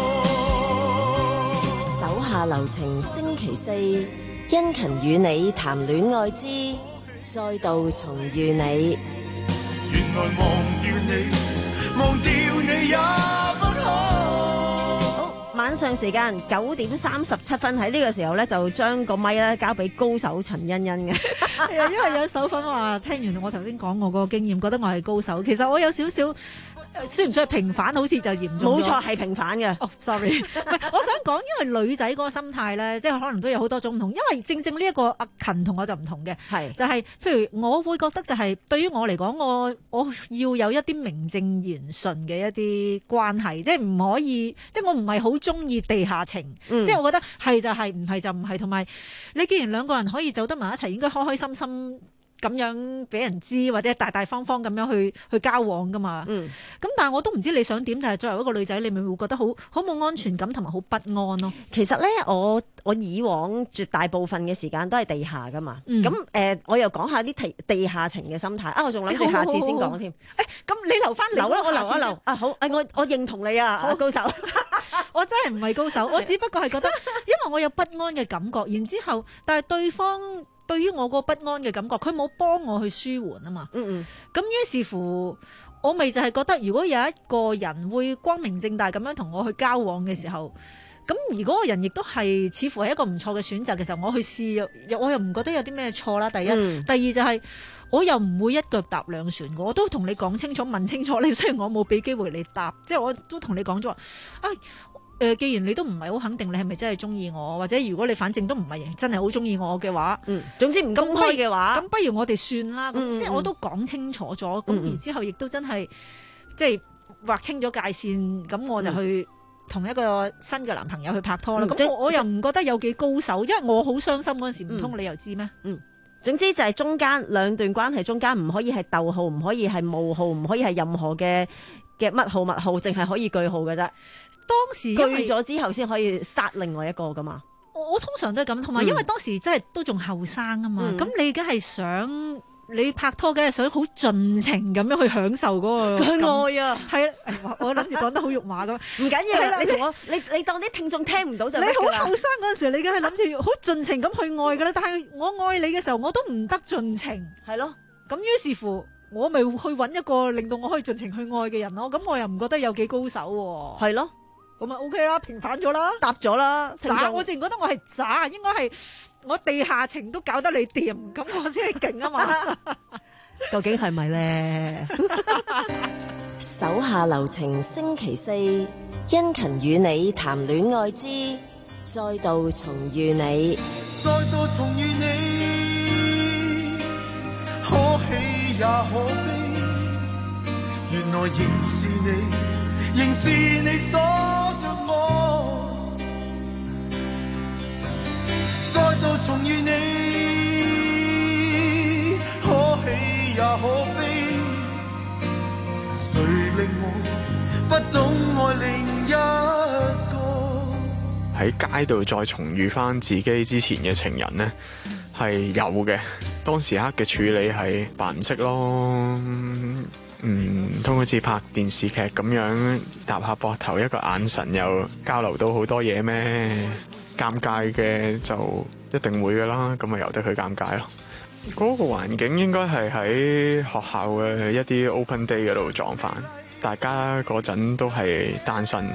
手下留情，星期四，殷勤與你談戀愛之再度重遇你。 原來忘掉你，忘掉你也不可。 晚上時間九點三十七分，喺呢個時候咧，就將個咪咧交俾高手陳欣欣嘅。 係啊，因為有手粉話聽完我頭先講我嗰個經驗，覺得我係高手。其實我有少少。算唔算係平反？好似就嚴重咗。 冇錯，係平反嘅。 哦、oh，sorry， 我想講，因為女仔嗰個心態咧，即係可能都有好多種唔同。因為正正呢一個阿勤同我就唔同嘅，係就係、是、譬如我會覺得就係、是、對於我嚟講，我我要有一啲名正言順嘅一啲關係，即係唔可以，即係我唔係好中意地下情。嗯、即係我覺得係就係、是，唔係就唔係。同埋你既然兩個人可以走得埋一齊，應該開開心心。咁樣俾人知，或者大大方方咁樣去去交往噶嘛？嗯。咁但係我都唔知你想點，就係、是、作為一個女仔，你咪會覺得好好冇安全感同埋好不安咯。 其實咧，我我以往絕大部分嘅時間都係地下噶嘛。咁、嗯、誒、呃，我又講下啲地地下情嘅心態啊！我仲諗住下次先講添。誒，咁你留翻留啦，我留一留啊！好，誒，我我認同你啊，好高手。我真係唔係高手，我只不過係覺得，因為我有不安嘅感覺，然之後，但係對方。對於我個不安嘅感覺，佢冇幫我去舒緩啊嘛。嗯嗯。咁於是乎，我咪就係覺得，如果有一個人會光明正大咁樣同我去交往嘅時候，咁而嗰個人亦都係似乎係一個唔錯嘅選擇嘅時候，我去試，我又唔覺得有啲咩錯啦。第一，嗯、第二就係、是、我又唔會一腳踏兩船，我都同你講清楚、問清楚你。雖然我冇俾機會你答，即係我都同你講咗話啊。誒、呃，既然你都唔係好肯定你係咪真係中意我，或者如果你反正都唔係真係好中意我嘅話，嗯，總之唔公開嘅話，咁不，不如我哋算啦。咁、嗯、即係我都講清楚咗，咁、嗯、然之後亦都真係即係劃清咗界線，咁我就去同一個新嘅男朋友去拍拖啦。咁、嗯、我我又唔覺得有幾高手，因為我好傷心嗰陣時，唔通你又知咩？嗯，總之就係中間兩段關係中間唔可以係逗號，唔可以係冒號，唔可以係任何嘅嘅乜號乜號，淨係可以句號嘅啫。當時句咗之後先可以殺另外一個噶嘛。我，我通常都係咁，同埋因為當時真係都仲後生啊嘛，咁、嗯、你梗係想你拍拖梗係想好盡情咁樣去享受嗰個愛啊。係啊，我諗住講得好肉麻咁，唔緊要啦。你同我你你當啲聽眾聽唔到就得㗎啦。你好後生嗰陣時，你梗係諗住好盡情咁去愛噶啦。但係我愛你嘅時候，我都唔得盡情，係咯。咁於是乎，我咪去揾一個令到我可以盡情去愛嘅人咯。咁我又唔覺得有幾高手喎。係咯。咁咪 OK 啦，平反咗啦，答咗啦。渣，我淨覺得我係渣，應該係我地下情都搞得你掂，咁我先係勁啊嘛。究竟係咪咧？ 手下留情，星期四，殷勤與你談戀愛之再度重遇你。 再度重遇你，可喜也可悲。原來仍是你，仍是你鎖着我。再度重遇你，可喜也可悲。誰令我不懂愛另一個？ 喺街度再重遇翻自己之前嘅情人呢，係有嘅。當時刻嘅處理係扮唔識咯。嗯，通好似拍電視劇咁樣搭下膊頭，一個眼神又交流到好多嘢咩？尷尬嘅就一定會噶啦，咁咪由得佢尷尬咯。嗰個環境應該係喺學校嘅一啲 open day 嗰度撞返，大家嗰陣都係單身，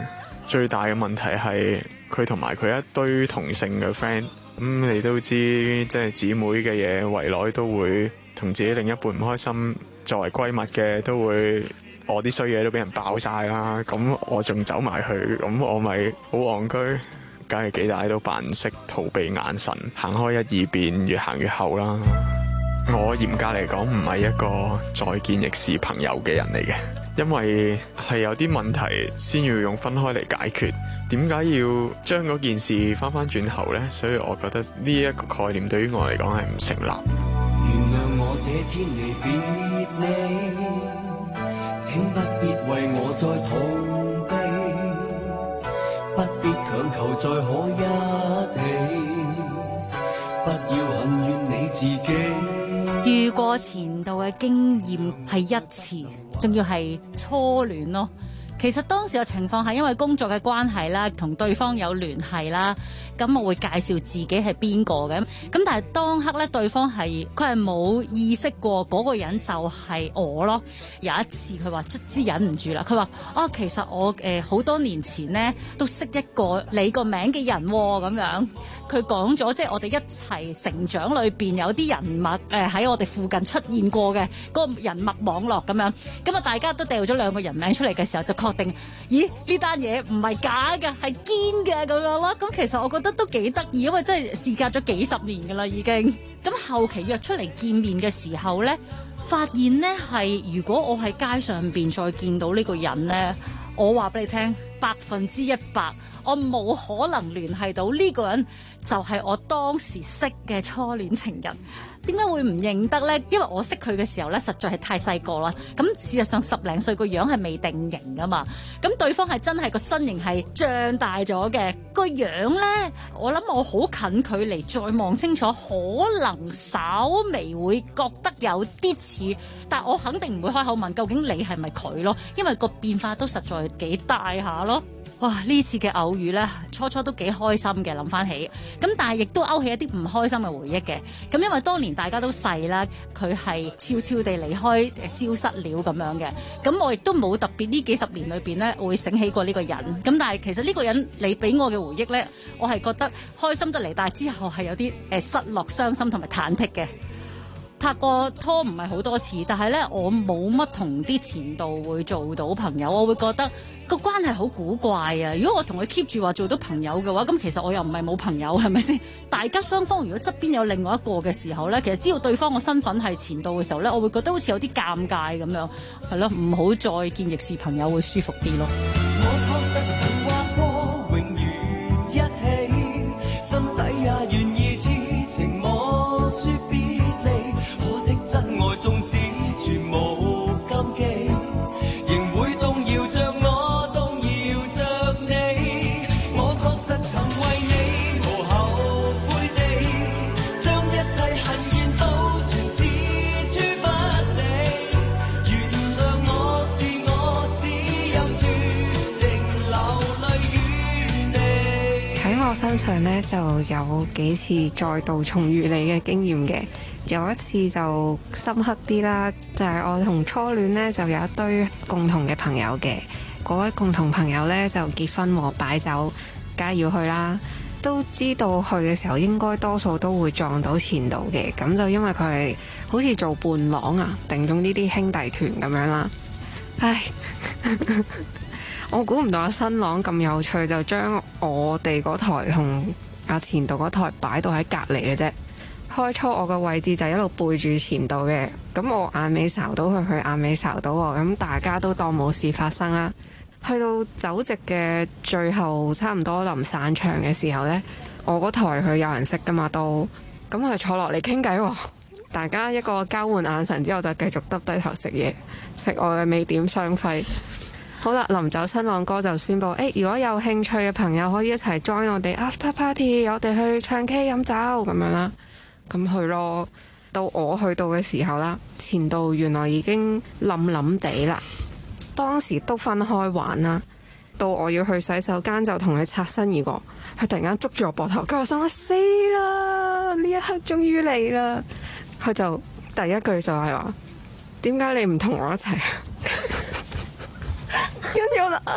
最大嘅問題係佢同埋佢一堆同性嘅 friend，咁你都知即係姊妹嘅嘢，圍內都會同自己另一半唔開心。作為閨蜜嘅都會，我啲衰嘢都俾人爆晒啦，咁我仲走埋去，咁我咪好戇居，梗係幾大都扮唔識逃避眼神，行開一二遍，越行越後啦。我嚴格嚟講唔係一個再見亦是朋友嘅人嚟嘅，因為係有啲問題先要用分開嚟解決，點解要將嗰件事翻翻轉頭呢？所以我覺得呢一個概念對於我嚟講係唔成立。 原諒我這天離別你，請不必為我再痛悲，不必強求再可一起，不要恨怨你自己。 遇過前度嘅經驗係一次，仲要係初戀咯。其實當時嘅情況係因為工作嘅關係啦，同對方有聯繫啦，咁我會介紹自己係邊個嘅。咁但係當刻咧，對方係佢係冇意識過嗰個人就係我咯。有一次佢話卒之忍唔住啦，佢話啊，其實我誒好、呃、多年前呢都識一個你個名嘅人咁、哦、樣。佢講咗即係我哋一齊成長裏邊有啲人物誒喺、呃、我哋附近出現過嘅嗰、那個人脈網絡咁樣。咁啊大家都掉咗兩個人名出嚟嘅時候就確定，咦呢單嘢唔係假嘅，係堅嘅咁樣咯。咁其實我覺得都幾得意，因為真係事隔咗幾十年噶啦已經。咁後期約出嚟見面嘅時候咧，發現咧係如果我喺街上邊再見到呢個人咧，我話俾你聽，百分之一百我冇可能聯繫到呢個人就係我當時識嘅初戀情人。點解會唔認得呢？因為我識佢嘅時候咧，實在係太細個啦。咁事實上十零歲個樣係未定型噶嘛。咁對方係真係個身形係脹大咗嘅，個樣呢，我諗我好近距離再望清楚，可能稍微會覺得有啲似，但我肯定唔會開口問究竟你係咪佢咯，因為個變化都實在幾大下咯。哇！呢次嘅偶遇呢，初初都幾開心嘅，諗翻起咁，但係亦都勾起一啲唔開心嘅回憶嘅。咁因為當年大家都細啦，佢係悄悄地離開，消失了咁樣嘅。咁我亦都冇特別呢幾十年裏邊呢會醒起過呢個人。咁但係其實呢個人你俾我嘅回憶呢，我係覺得開心得嚟，但係之後係有啲誒失落、傷心同埋忐忑嘅。拍過拖唔係好多次，但係呢，我冇乜同啲前度會做到朋友，我會覺得個關係好古怪啊！如果我同佢 keep 住話做到朋友嘅話，咁其實我又唔係冇朋友，係咪先？大家雙方如果側邊有另外一個嘅時候呢，其實知道對方個身份係前度嘅時候呢，我會覺得好似有啲尷尬咁樣，係咯，唔好再見亦是朋友會舒服啲咯。 我確實曾話過永遠一起，心底也願意痴情我說別離，可惜真愛縱使全無禁忌，仍會動搖着我，動搖着你。我確實曾為你無後悔地，將一切恨怨都全置諸不理。原諒我是我，只有絕情流淚於你。 喺我身上呢，就有幾次再度重遇你嘅經驗嘅。有一次就深刻啲啦，就係、是、我同初戀呢，就有一堆共同嘅朋友嘅，嗰位共同朋友呢，就結婚喎，擺酒，梗係要去啦。都知道去嘅時候應該多數都會撞到前度嘅，咁就因為佢係好似做伴郎啊，定中呢啲兄弟團咁樣啦。唉，我估唔到阿新郎咁有趣，就將我哋嗰台同阿前度嗰台擺到喺隔離嘅啫。開初我個位置就一路背住前度嘅，咁我眼尾睄到佢，佢眼尾睄到我，咁大家都當冇事發生啦。去到酒席嘅最後差唔多臨散場嘅時候呢，我嗰台佢有人識噶嘛都，咁佢坐落嚟傾偈喎，大家一個交換眼神之後就繼續耷低頭食嘢，食我嘅美點雙輝。好啦，臨走新郎哥就宣布，誒、欸，如果有興趣嘅朋友可以一齊 join 我哋 after party， 我哋去唱 K 飲酒咁樣啦。咁去咯，到我去到嘅時候啦，前度原來已經冧冧地啦。當時都分開玩啦，到我要去洗手間就同佢擦身而過，佢突然間捉住我膊頭，跟住我心諗死啦！呢一刻終於嚟啦！佢就第一句就係話：點解你唔同我一齊？跟住我就啊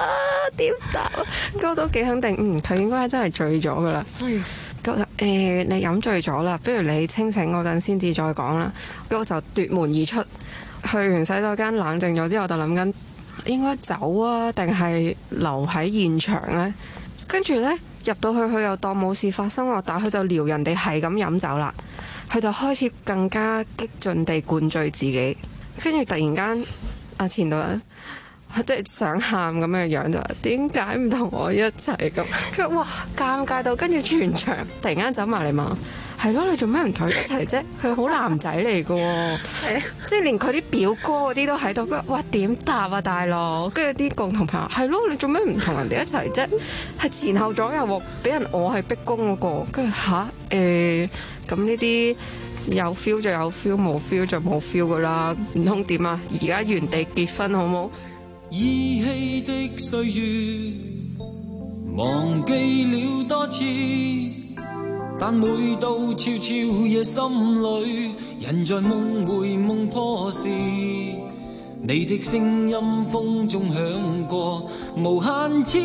點答啊？咁我都幾肯定，嗯，佢應該係真係醉咗噶啦。覺得誒，你飲醉咗啦，不如你清醒嗰陣先至再講啦。咁我就奪門而出，去完洗手間冷靜咗之後，我就諗緊應該走啊，定係留喺現場呢？跟住呢，入到去，佢又當冇事發生喎，但係佢就撩人哋係咁飲酒啦。佢就開始更加激進地灌醉自己，跟住突然間，阿前度人即係想喊咁嘅樣就話：點解唔同我一齊咁？佢話：哇，尷尬到，跟住全場突然間走埋嚟問：係咯，你做咩唔同佢一齊啫？佢好男仔嚟嘅喎，即係連佢啲表哥嗰啲都喺度。佢話：哇，點答啊，大佬？跟住啲共同朋友係咯，你做咩唔同人哋一齊啫？係前後左右喎，俾人我係逼宮嗰個，跟住吓誒。咁呢啲有 feel 就有 feel， 冇 feel 就冇 feel 噶啦，唔通點啊？而家原地結婚好冇？ 依稀的歲月，忘記了多次，但每到悄悄夜心裏，人在夢回夢破時，你的聲音風中響過無限次，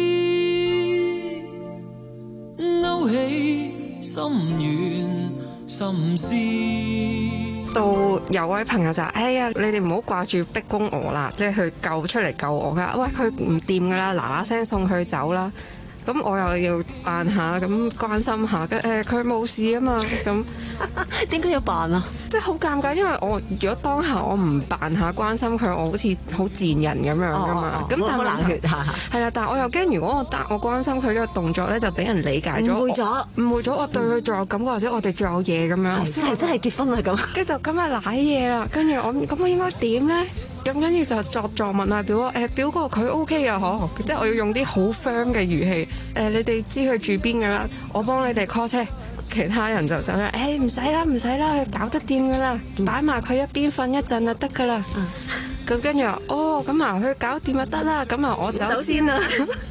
勾起心願心思。 到有位朋友就話：哎呀，你哋唔好掛住逼宮我啦，即係去救出嚟救我噶。喂，佢唔掂噶啦，嗱嗱聲送佢走啦。咁我又要扮下咁關心下，誒佢冇事啊嘛。咁點解要扮啊？ 即係好尷尬，因為我如果當下我唔扮下關心佢，我好似好賤人咁樣噶嘛。咁、哦哦、但係冷血係啦，但係我又驚，如果我答我關心佢呢個動作咧，就俾人理解咗，誤會咗，誤會咗我對佢仲有感覺，或者我哋仲有嘢咁樣。 即係真係結婚啦咁。 跟住就咁啊瀨嘢啦，跟住我咁我應該點咧？咁跟住就作作問下表哥，誒、欸、表哥佢 O K 啊，嗬，即係我要用啲好 firm 嘅語氣，誒、呃、你哋知佢住邊噶啦，我幫你哋 call 車，其他人就走咗，誒唔使啦唔使啦，搞得掂噶啦，擺埋佢一邊瞓一陣就得噶啦。咁跟住話，哦咁啊，佢搞掂就得啦，咁啊我走先啦。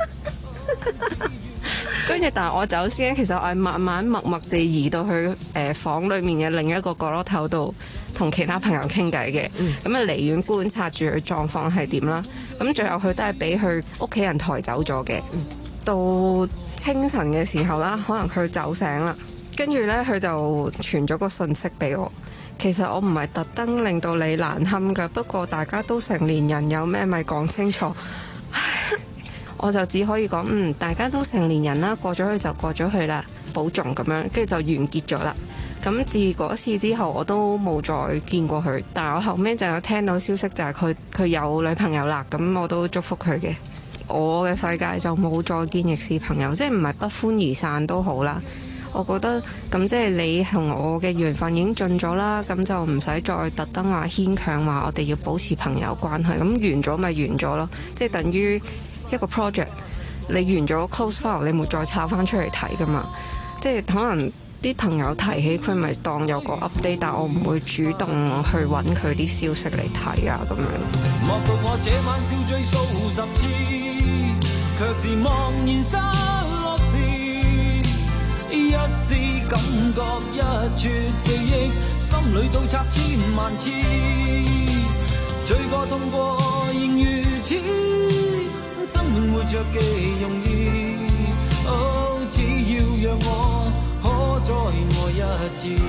跟住，但係我走先，其實我係慢慢默默地移到去誒、呃、房裏面嘅另一個角落頭度，同其他朋友傾偈嘅。咁啊離遠觀察住佢狀況係點啦。咁最後佢都係俾佢屋企人抬走咗嘅。到清晨嘅時候啦，可能佢走醒啦，跟住呢，佢就傳咗個信息俾我。其實我唔係特登令到你難堪㗎，不過大家都成年人，有咩咪講清楚。我就只可以講，嗯，大家都成年人啦，過咗去就過咗去啦，保重咁樣，跟住就完結咗啦。咁自嗰次之後，我都冇再見過佢。但係我後尾就有聽到消息，就係佢佢有女朋友啦。咁我都祝福佢嘅。我嘅世界就冇再見亦是朋友，即係唔係不歡而散都好啦。我覺得咁即係你同我嘅緣分已經盡咗啦，咁就唔使再特登話牽強話我哋要保持朋友關係。咁完咗咪完咗咯，即係等於一個 project， 你完咗 close file， 你冇再抄翻出嚟睇噶嘛？即係可能啲朋友提起佢，咪當有個 update， 但我唔會主動去揾佢啲消息嚟睇啊咁樣。 莫道我這晚笑醉數十次，卻是茫然失落時，一絲感覺一撮記憶，心裏倒插千萬次，醉過痛過仍如此。生命活着幾容易，哦，只要讓我可再愛一次。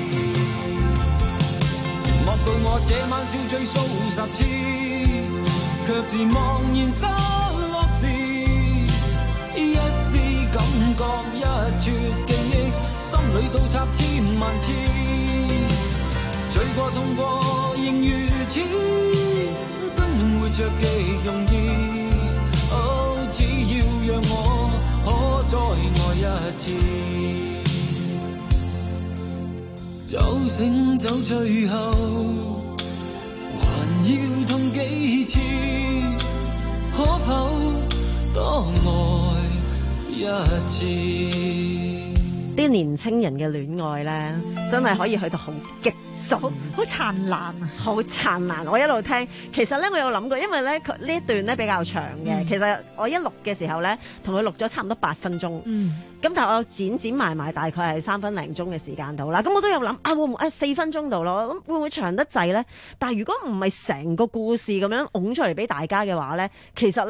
莫道我這晚笑醉數十次，卻是茫然失落時，一絲感覺一撮記憶，心裏倒插千萬次，醉過痛過仍如此。生命活着幾容易，哦，只要讓我可再愛一次，酒醒酒醉後，還要痛幾次，可否多愛一次？ 啲年青人嘅戀愛咧，真係可以去到好激進，好好燦爛啊， 好燦爛！我一路聽，其實咧我有諗過，因為咧佢呢一段咧比較長嘅，嗯、其實我一錄嘅時候咧，同佢錄咗差唔多八分鐘，嗯，咁但係我剪剪埋埋大概係三分零鐘嘅時間度啦，咁我都有諗啊，會唔會啊四分鐘度咯？咁會唔會長得滯咧？但係如果唔係成個故事咁樣拱出嚟俾大家嘅話咧，其實咧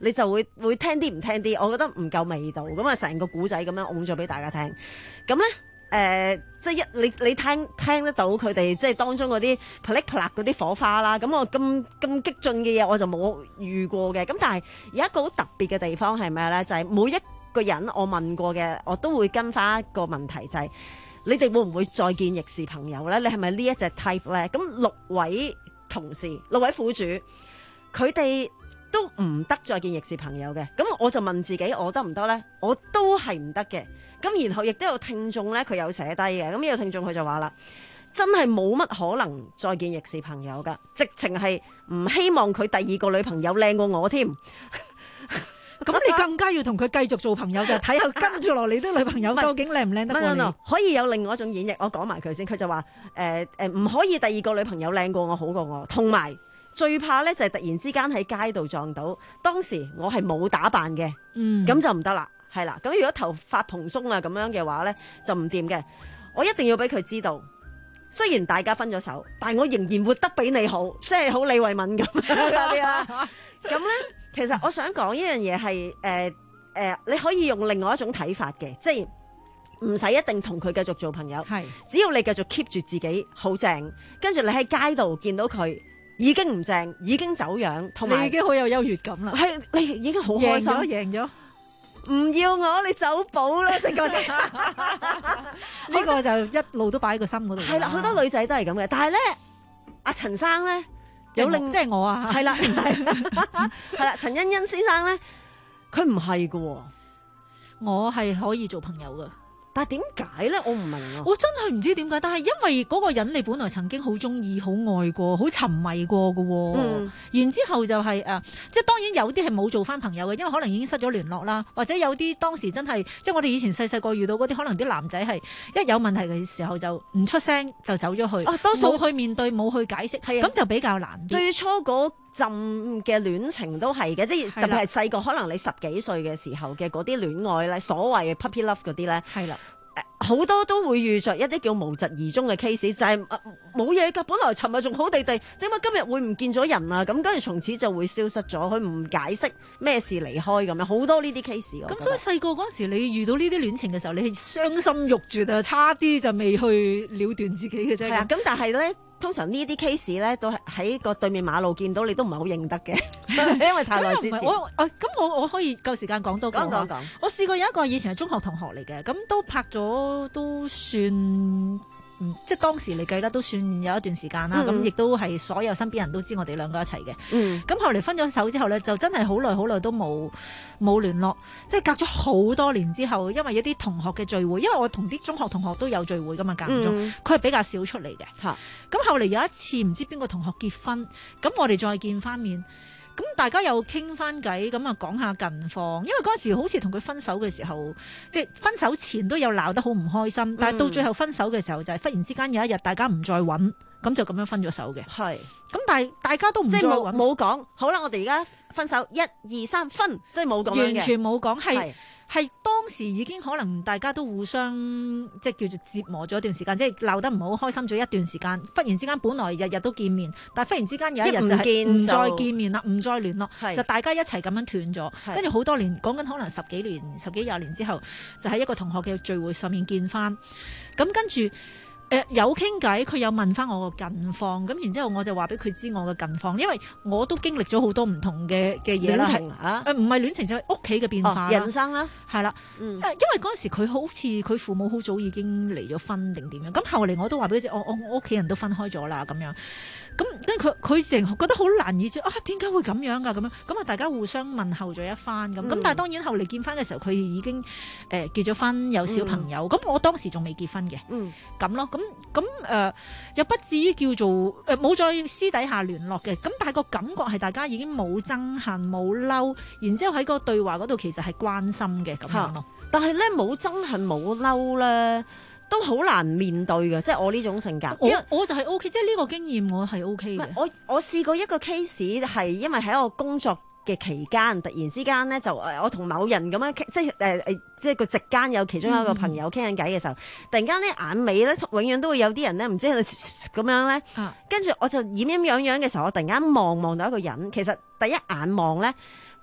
你就會會聽啲唔聽啲，我覺得唔夠味道，咁啊成個古仔咁樣㧬咗俾大家聽，咁咧。誒、呃，即係一你你聽聽得到佢哋即係當中嗰啲噼里啪啦嗰啲火花啦，咁我咁咁激進嘅嘢我就冇遇過嘅。咁但係有一個好特別嘅地方係咩咧？就係、是、每一個人我問過嘅，我都會跟翻一個問題，就係、是、你哋會唔會再見亦是朋友咧？你係咪呢一隻 type 咧？咁六位同事，六位苦主，佢哋都唔得再見亦是朋友嘅。咁我就問自己，我得唔得咧？我都係唔得嘅。咁然後亦都有聽眾咧，佢有寫低嘅。咁呢個聽眾佢就話啦，真係冇乜可能再見亦是朋友噶，直情係唔希望佢第二個女朋友靚過我添。 咁你更加要同佢繼續做朋友，就睇下跟住落嚟啲女朋友究竟靚唔靚得過你。 no, no, no, 可以有另外一種演繹，我講埋佢先。佢就話誒誒，唔可以第二個女朋友靚過我好過我，同埋最怕咧就係突然之間喺街度撞到，當時我係冇打扮嘅， 嗯， 咁就唔得啦。係啦，咁如果頭髮蓬鬆啊咁樣嘅話咧，就唔掂嘅。我一定要俾佢知道，雖然大家分咗手，但係我仍然活得比你好，即係好李慧敏咁嗰啲啦。咁咧，其實我想講一樣嘢係誒誒，你可以用另外一種睇法嘅，即係唔使一定同佢繼續做朋友，係只要你繼續 keep 住自己好正，跟住你喺街度見到佢已經唔正，已經走樣，同埋你已經好有優越感啦， 係你已經好開心， 贏咗，贏咗。 唔要我，你走寶啦！即係嗰啲， 呢個就一路都擺喺個心嗰度。 係啦，好多女仔都係咁嘅。但係咧，阿陳生咧有另即係我啊， 係啦，係啦，陳欣欣先生咧，佢唔係㗎喎， 我係可以做朋友㗎。 但係點解咧？我唔明啊！ 我真係唔知點解，但係因為嗰個人你本來曾經好中意、好愛過、好沉迷過嘅喎，嗯、然之後就係、是、誒、呃，即係當然有啲係冇做翻朋友嘅，因為可能已經失咗聯絡啦，或者有啲當時真係即係我哋以前細細個遇到嗰啲，可能啲男仔係一有問題嘅時候就唔出聲就走咗去，冇、啊、多數去面對冇去解釋，咁就比較難。 最初嗰陣嘅戀情都係嘅，即係特別係細個，可能你十幾歲嘅時候嘅嗰啲戀愛咧，所謂嘅 puppy love 嗰啲咧，係啦。好多都會遇着一啲叫無疾而終嘅 case， 就係冇嘢㗎。本來尋日仲好地地，點解今日會唔見咗人啊？咁跟住從此就會消失咗，佢唔解釋咩事離開咁樣，好多呢啲 case。 咁所以細個嗰陣時，你遇到呢啲戀情嘅時候，你係傷心欲絕啊，差啲就未去了斷自己嘅啫。 係啊，咁但係咧。通常呢啲 case 咧，都係喺個對面馬路見到你都唔係好認得嘅，因為太耐之前。 我咁我我可以夠時間講多個。 講講講。 我試過有一個以前係中學同學嚟嘅，咁都拍咗都算。即係當時嚟計啦，都算有一段時間啦。咁亦、嗯、都係所有身邊人都知我哋兩個一齊嘅。咁、嗯、後嚟分咗手之後咧，就真係好耐好耐都冇冇聯絡。即係隔咗好多年之後，因為一啲同學嘅聚會，因為我同啲中學同學都有聚會噶嘛，間中佢係比較少出嚟嘅。咁、嗯、後嚟有一次唔知邊個同學結婚，咁我哋再見翻面。咁大家又傾翻偈，咁啊講下近況，因為嗰陣時好似同佢分手嘅時候，即係分手前都有鬧得好唔開心，但係到最後分手嘅時候就係忽然之間有一日大家唔再揾，咁就咁樣分咗手嘅。係，咁但係大家都唔再揾， 冇講好啦，我哋而家分手，一二三分，即係冇咁樣嘅， 完全冇講，係係當時已經可能大家都互相即係叫做折磨咗一段時間，即係鬧得唔好開心咗一段時間。忽然之間本來日日都見面，但係忽然之間有一日就係唔再見面啦，唔再聯絡，就大家一齊咁樣斷咗。跟住好多年，講緊可能十幾年、十幾廿年之後，就喺一個同學嘅聚會上面見翻。咁跟住。誒、呃、有傾偈，佢有問翻我個近況，咁然之後我就話俾佢知我嘅近況，因為我都經歷咗好多唔同嘅嘅嘢啦。戀情啊？誒唔係戀情，就係屋企嘅變化、哦、人生啦，係啦，嗯，因為嗰陣時佢好似佢父母好早已經離咗婚定點樣，咁後嚟我都話俾佢知，我我我屋企人都分開咗啦，咁樣，咁跟佢佢成覺得好難以接啊，點解會咁樣噶咁樣，咁啊大家互相問候咗一番咁，咁、嗯、但係當然後嚟見翻嘅時候，佢已經誒、呃、結咗婚有小朋友，咁、嗯、我當時仲未結婚嘅，嗯，咁咯，咁。咁誒、呃、又不至於叫做誒冇、呃、再私底下聯絡嘅，咁但係個感覺係大家已經冇憎恨冇嬲，然之後喺個對話嗰度其實係關心嘅咁樣咯。 但係咧冇憎恨冇嬲咧，都好難面對嘅，即係我呢種性格。 我我就係 O K，即係呢個經驗我係 O K 嘅。 我我試過一個 case 係因為喺我工作嘅期間，突然之間咧就誒，我同某人咁樣即係誒誒，即係個席間有其中一個朋友傾緊偈嘅時候，嗯、突然間咧眼尾咧，永遠都會有啲人咧，唔知喺度咁樣咧，跟住、啊、我就掩掩樣樣嘅時候，我突然間望望到一個人，其實第一眼望咧，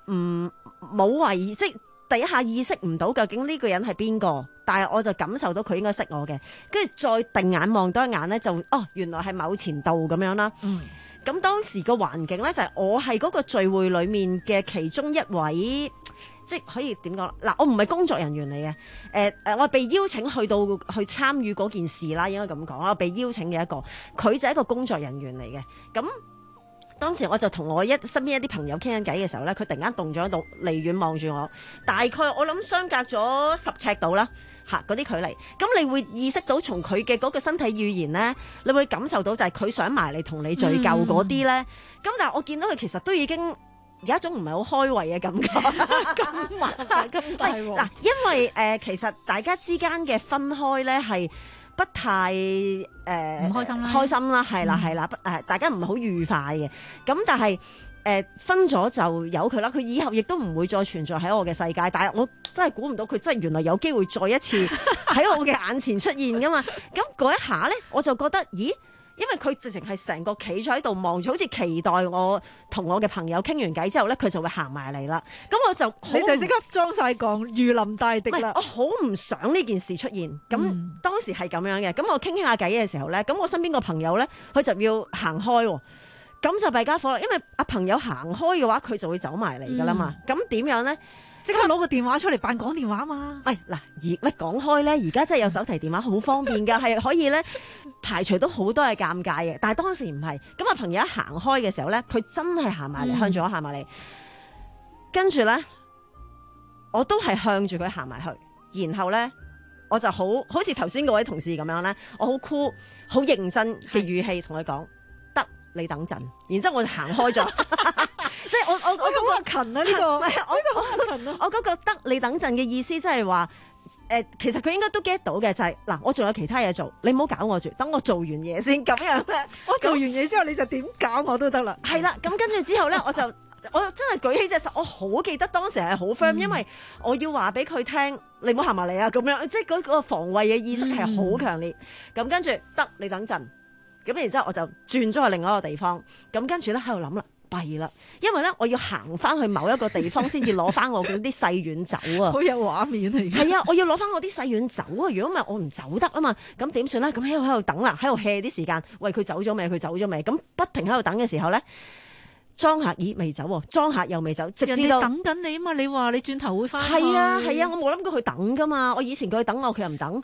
唔冇懷疑，即係第一下意識唔到究竟呢個人係邊個，但係我就感受到佢應該識我嘅，跟住再定眼望多一眼咧，就哦原來係某前度咁樣啦。嗯，咁當時個環境咧就係、是、我係嗰個聚會裡面嘅其中一位。即係可以點講嗱？我唔係工作人員嚟嘅，誒、呃、誒，我係被邀請去到去參與嗰件事啦，應該咁講。我被邀請嘅一個，佢就係一個工作人員嚟嘅。咁當時我就同我一身邊一啲朋友傾緊偈嘅時候咧，佢突然間動咗喺度，離遠望住我，大概我諗相隔咗十尺度啦，嚇嗰啲距離。咁你會意識到從佢嘅嗰個身體語言咧，你會感受到就係佢想埋嚟同你聚舊嗰啲咧。咁、嗯、但係我見到佢其實都已經。有一種唔係好開胃嘅感覺，咁麻煩咁大喎。嗱，因為誒、呃、其實大家之間嘅分開咧係不太誒唔、呃、 開心啦， 開心啦，係啦係啦，誒大家唔係好愉快嘅。咁但係誒、呃、分咗就由佢啦，佢以後亦都唔會再存在喺我嘅世界。但係我真係估唔到佢真係原來有機會再一次喺我嘅眼前出現噶嘛。咁嗰一下咧，我就覺得咦〜因為佢直情係成個企咗喺度望住，好似期待我同我嘅朋友傾完偈之後咧，佢就會行埋嚟啦。咁我就你就即刻裝晒槓，如臨大敵啦。 我好唔想呢件事出現。咁、嗯、當時係咁樣嘅。咁我傾傾下偈嘅時候咧，咁我身邊個朋友咧，佢就要行開。咁就弊家伙啦，因為阿朋友行開嘅話，佢就會走埋嚟噶啦嘛。咁點、嗯、樣咧？ 即刻攞個電話出嚟扮講電話嘛！ 喂，嗱，而喂講開咧，而家真係有手提電話，好方便㗎，係可以咧排除到好多嘅尷尬嘅。但係當時唔係，咁啊朋友一行開嘅時候咧，佢真係行埋嚟，向住我行埋嚟，跟住咧我都係向住佢行埋去，然後咧我就好好似頭先嗰位同事咁樣咧，我好酷、好認真嘅語氣同佢講：得，你等陣。然之後我就行開咗。即係我我我嗰個勤啊呢個，我我勤啊！我嗰個得你等陣嘅意思，即係話誒，其實佢應該都 get 到嘅，就係、是、嗱，我仲有其他嘢做，你唔好搞我住，等我做完嘢先咁樣咧。 我做完嘢之後，你就點搞我都得啦。 係啦，咁跟住之後咧，我就我真係舉起隻手，我好記得當時係好 firm，、嗯、因為我要話俾佢聽，你唔好行埋嚟啊！咁樣即係嗰個防衛嘅意識係好強烈。咁、嗯、跟住得你等陣，咁然之後我就轉咗去另外一個地方。咁跟住咧喺度諗啦。弊啦，因為咧我要行翻去某一個地方先至攞翻我嗰啲細軟酒啊！ 好有畫面嚟嘅。 係啊，我要攞翻我啲細軟酒啊！如果唔係我唔走得啊嘛，咁點算咧？咁喺度喺度等啦，喺度 hea 啲時間。喂，佢走咗未？佢走咗未？咁不停喺度等嘅時候咧，裝客咦未走喎？裝客又未走，直至到人哋等緊你啊嘛！你話你轉頭會翻去。 係啊係啊，我冇諗過佢等噶嘛！我以前叫佢等我，佢又唔等。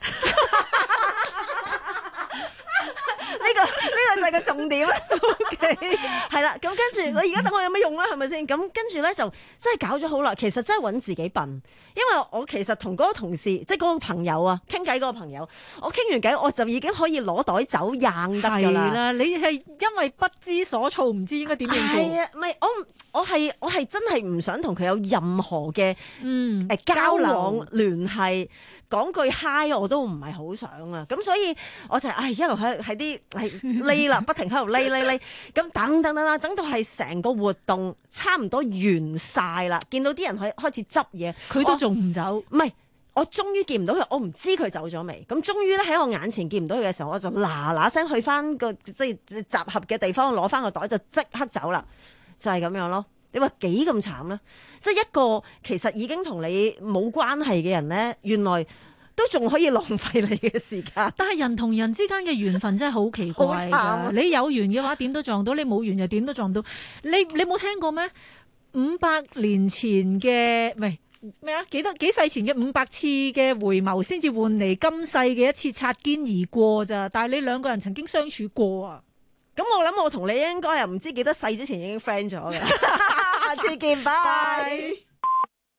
呢、這個呢、這個就係個重點啦。OK， 係啦，咁跟住你而家等我有乜用啦？係咪先？咁跟住咧就真係搞咗好耐。其實真係揾自己笨，因為我其實同嗰個同事，即係嗰個朋友啊，傾偈嗰個朋友，我傾完偈我就已經可以攞袋走硬得㗎啦。 係啦，你係因為不知所措，唔知應該點應付。 係啊，唔係我我係我係真係唔想同佢有任何嘅嗯誒交往聯繫，講句 hi 我都唔係好想啊。咁所以我就係唉一路喺喺啲係匿啦，不停喺度匿匿匿，咁等等等啦，等到係成個活動差唔多完晒啦，見到啲人開開始執嘢， 佢都仲唔走？ 唔係，我終於見唔到佢，我唔知佢走咗未。咁終於咧喺我眼前見唔到佢嘅時候，我就嗱嗱聲去翻個即係集合嘅地方攞翻個袋就即刻走啦，就係、是、咁樣咯。你話幾咁慘咧？即係一個其實已經同你冇關係嘅人咧，原來都仲可以浪費你嘅時間。 但係人同人之間嘅緣分真係好奇怪㗎。 好慘。 你有緣嘅話點都撞到，你冇緣又點都撞到。你你冇聽過咩？五百年前嘅唔係咩啊？幾多幾世前嘅五百次嘅回眸，先至換嚟今世嘅一次擦肩而過咋？但係你兩個人曾經相處過啊！ 咁我諗我同你應該又唔知幾多世之前已經 friend 咗嘅。下次見，拜。